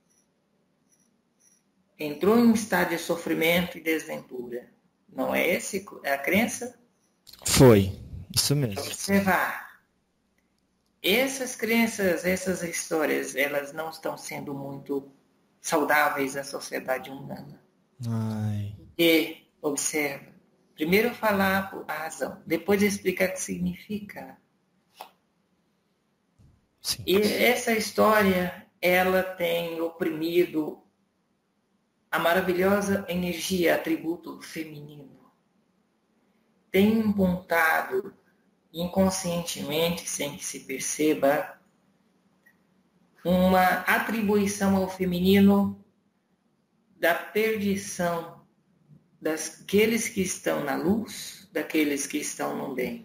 entrou em um estado de sofrimento e desventura. Não é essa a crença? Foi, isso mesmo. Observar. Essas crenças, essas histórias, elas não estão sendo muito saudáveis na sociedade humana. Ai. Porque, observa, primeiro falar a razão, depois explicar o que significa. Sim. E essa história, ela tem oprimido a maravilhosa energia, atributo feminino. Tem implantado inconscientemente, sem que se perceba, uma atribuição ao feminino da perdição daqueles que estão na luz, daqueles que estão no bem.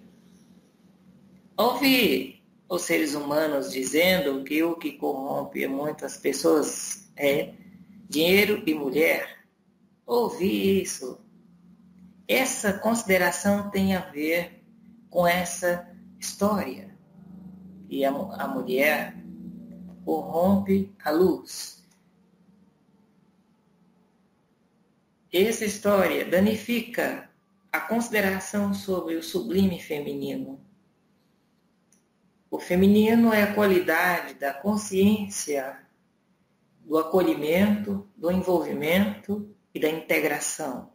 Ouvi os seres humanos dizendo que o que corrompe muitas pessoas é dinheiro e mulher. Ouvi isso. Essa consideração tem a ver com essa história. E a mulher corrompe a luz. Essa história danifica a consideração sobre o sublime feminino. O feminino é a qualidade da consciência, do acolhimento, do envolvimento e da integração.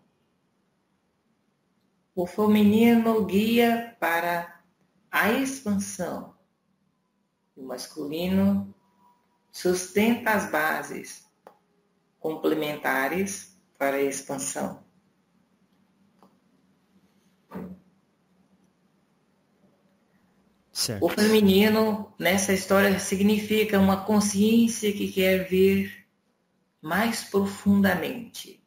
O feminino guia para a expansão. O masculino sustenta as bases complementares para a expansão. Certo. O feminino, nessa história, significa uma consciência que quer ver mais profundamente.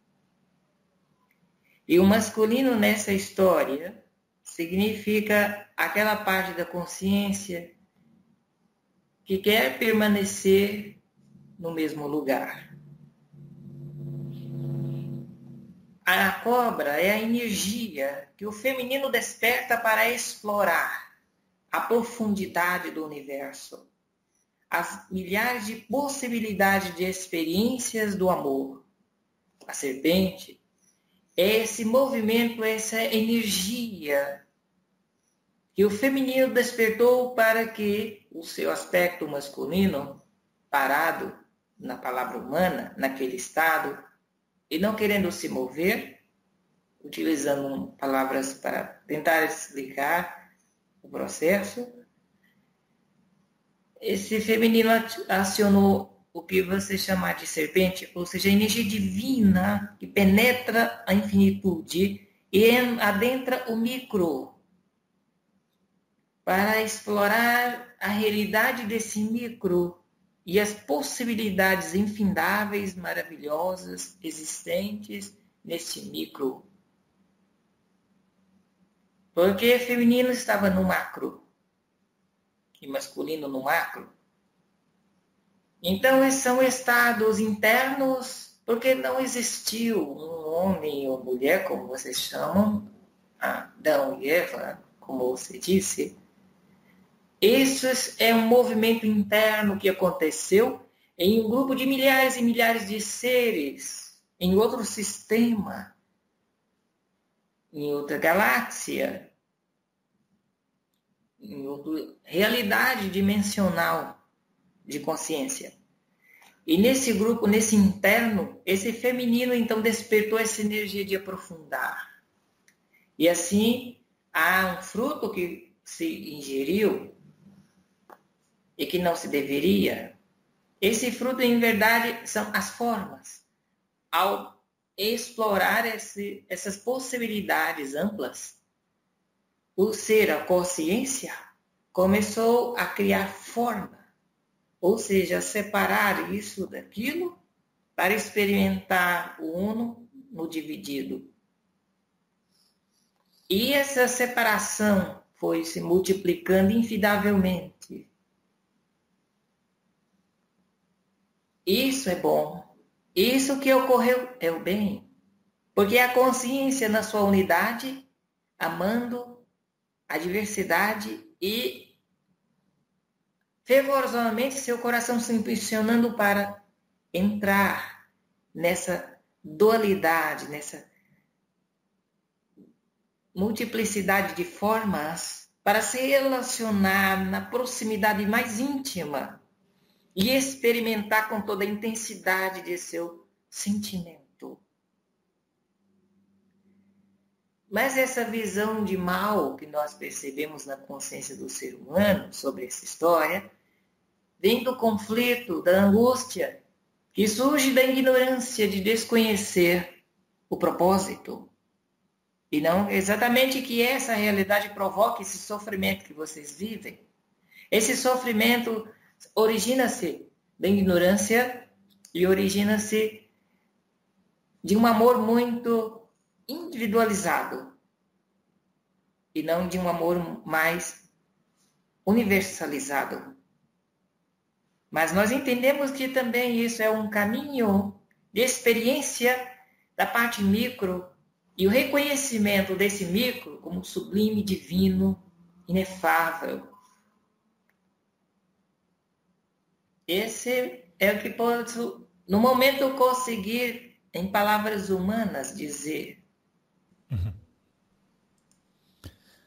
E o masculino, nessa história, significa aquela parte da consciência que quer permanecer no mesmo lugar. A cobra é a energia que o feminino desperta para explorar a profundidade do universo, as milhares de possibilidades de experiências do amor. A serpente é esse movimento, essa energia que o feminino despertou para que o seu aspecto masculino, parado na palavra humana, naquele estado, e não querendo se mover, utilizando palavras para tentar explicar o processo, esse feminino acionou o que você chama de serpente, ou seja, a energia divina que penetra a infinitude e adentra o micro, para explorar a realidade desse micro e as possibilidades infindáveis, maravilhosas, existentes nesse micro. Porque feminino estava no macro e masculino no macro. Então, são estados internos, porque não existiu um homem ou mulher, como vocês chamam, Adão e Eva, como você disse. Isso é um movimento interno que aconteceu em um grupo de milhares e milhares de seres, em outro sistema, em outra galáxia, em outra realidade dimensional de consciência. E nesse grupo, nesse interno, esse feminino então despertou essa energia de aprofundar. E assim, há um fruto que se ingeriu e que não se deveria. Esse fruto, em verdade, são as formas. Ao explorar essas possibilidades amplas, o ser, a consciência, começou a criar forma, ou seja, a separar isso daquilo para experimentar o uno no dividido. E essa separação foi se multiplicando infindavelmente. Isso é bom. Isso que ocorreu é o bem. Porque a consciência na sua unidade, amando a diversidade e fervorosamente seu coração se impulsionando para entrar nessa dualidade, nessa multiplicidade de formas para se relacionar na proximidade mais íntima e experimentar com toda a intensidade de seu sentimento. Mas essa visão de mal que nós percebemos na consciência do ser humano sobre essa história vem do conflito, da angústia, que surge da ignorância de desconhecer o propósito. E não exatamente que essa realidade provoque esse sofrimento que vocês vivem. Esse sofrimento origina-se da ignorância e origina-se de um amor muito individualizado e não de um amor mais universalizado. Mas nós entendemos que também isso é um caminho de experiência da parte micro e o reconhecimento desse micro como sublime, divino, inefável. Esse é o que posso, no momento, conseguir, em palavras humanas, dizer. Uhum.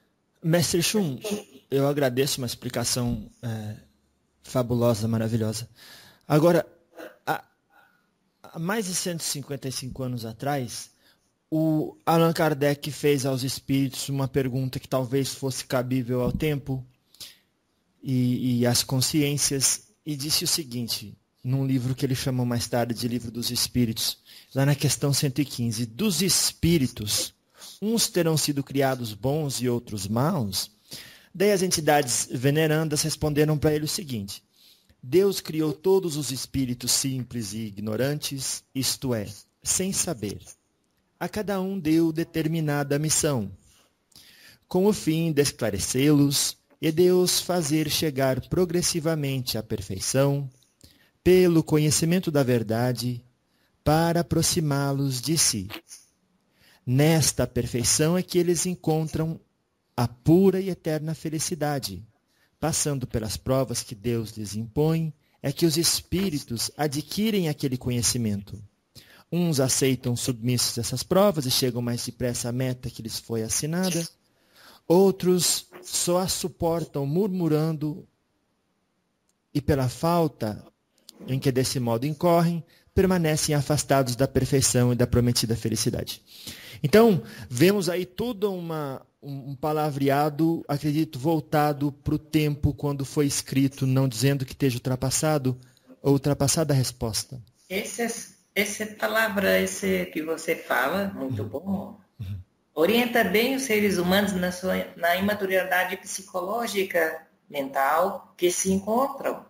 Mestre Shun, eu agradeço uma explicação fabulosa, maravilhosa. Agora, há mais de 155 anos atrás, o Allan Kardec fez aos espíritos uma pergunta que talvez fosse cabível ao tempo e às consciências, e disse o seguinte, num livro que ele chamou mais tarde de Livro dos Espíritos, lá na questão 115, dos espíritos, uns terão sido criados bons e outros maus? Daí as entidades venerandas responderam para ele o seguinte, Deus criou todos os espíritos simples e ignorantes, isto é, sem saber. A cada um deu determinada missão, com o fim de esclarecê-los e de os fazer chegar progressivamente à perfeição, pelo conhecimento da verdade, para aproximá-los de si. Nesta perfeição é que eles encontram a pura e eterna felicidade. Passando pelas provas que Deus lhes impõe, é que os espíritos adquirem aquele conhecimento. Uns aceitam submissos essas provas e chegam mais depressa à meta que lhes foi assinada. Outros só a suportam murmurando e pela falta em que desse modo incorrem, permanecem afastados da perfeição e da prometida felicidade. Então, vemos aí todo um palavreado, acredito, voltado para o tempo quando foi escrito, não dizendo que esteja ultrapassada a resposta. Essa palavra, esse que você fala, muito bom, orienta bem os seres humanos na imaturidade psicológica, mental, que se encontram.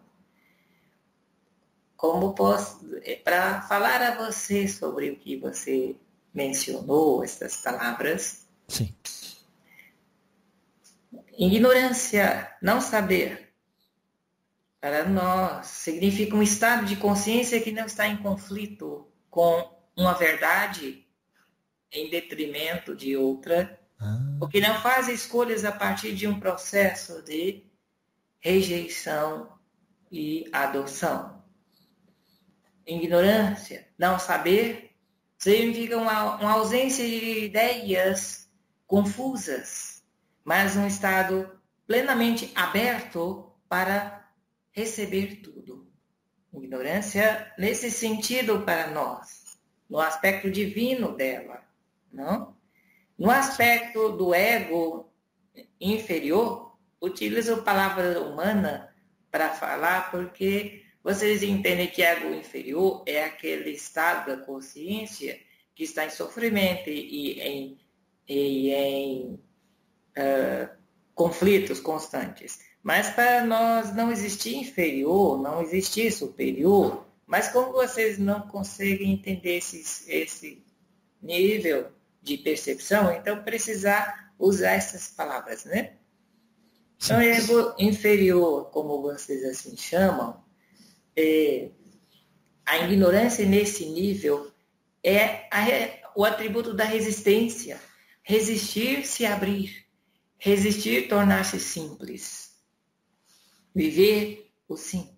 Como posso, para falar a você sobre o que você mencionou, essas palavras. Sim. Ignorância, não saber, para nós, significa um estado de consciência que não está em conflito com uma verdade em detrimento de outra, ou que não faz escolhas a partir de um processo de rejeição e adoção. Ignorância, não saber, significa uma ausência de ideias confusas, mas um estado plenamente aberto para receber tudo. Ignorância nesse sentido para nós, no aspecto divino dela, não? No aspecto do ego inferior, utilizo a palavra humana para falar porque vocês entendem que ego inferior é aquele estado da consciência que está em sofrimento e em conflitos constantes. Mas para nós não existir inferior, não existir superior. Mas como vocês não conseguem entender esse nível de percepção, então precisar usar essas palavras, né? Então, ego inferior, como vocês assim chamam, a ignorância nesse nível é o atributo da resistência. Resistir, se abrir. Resistir, tornar-se simples. Viver o simples.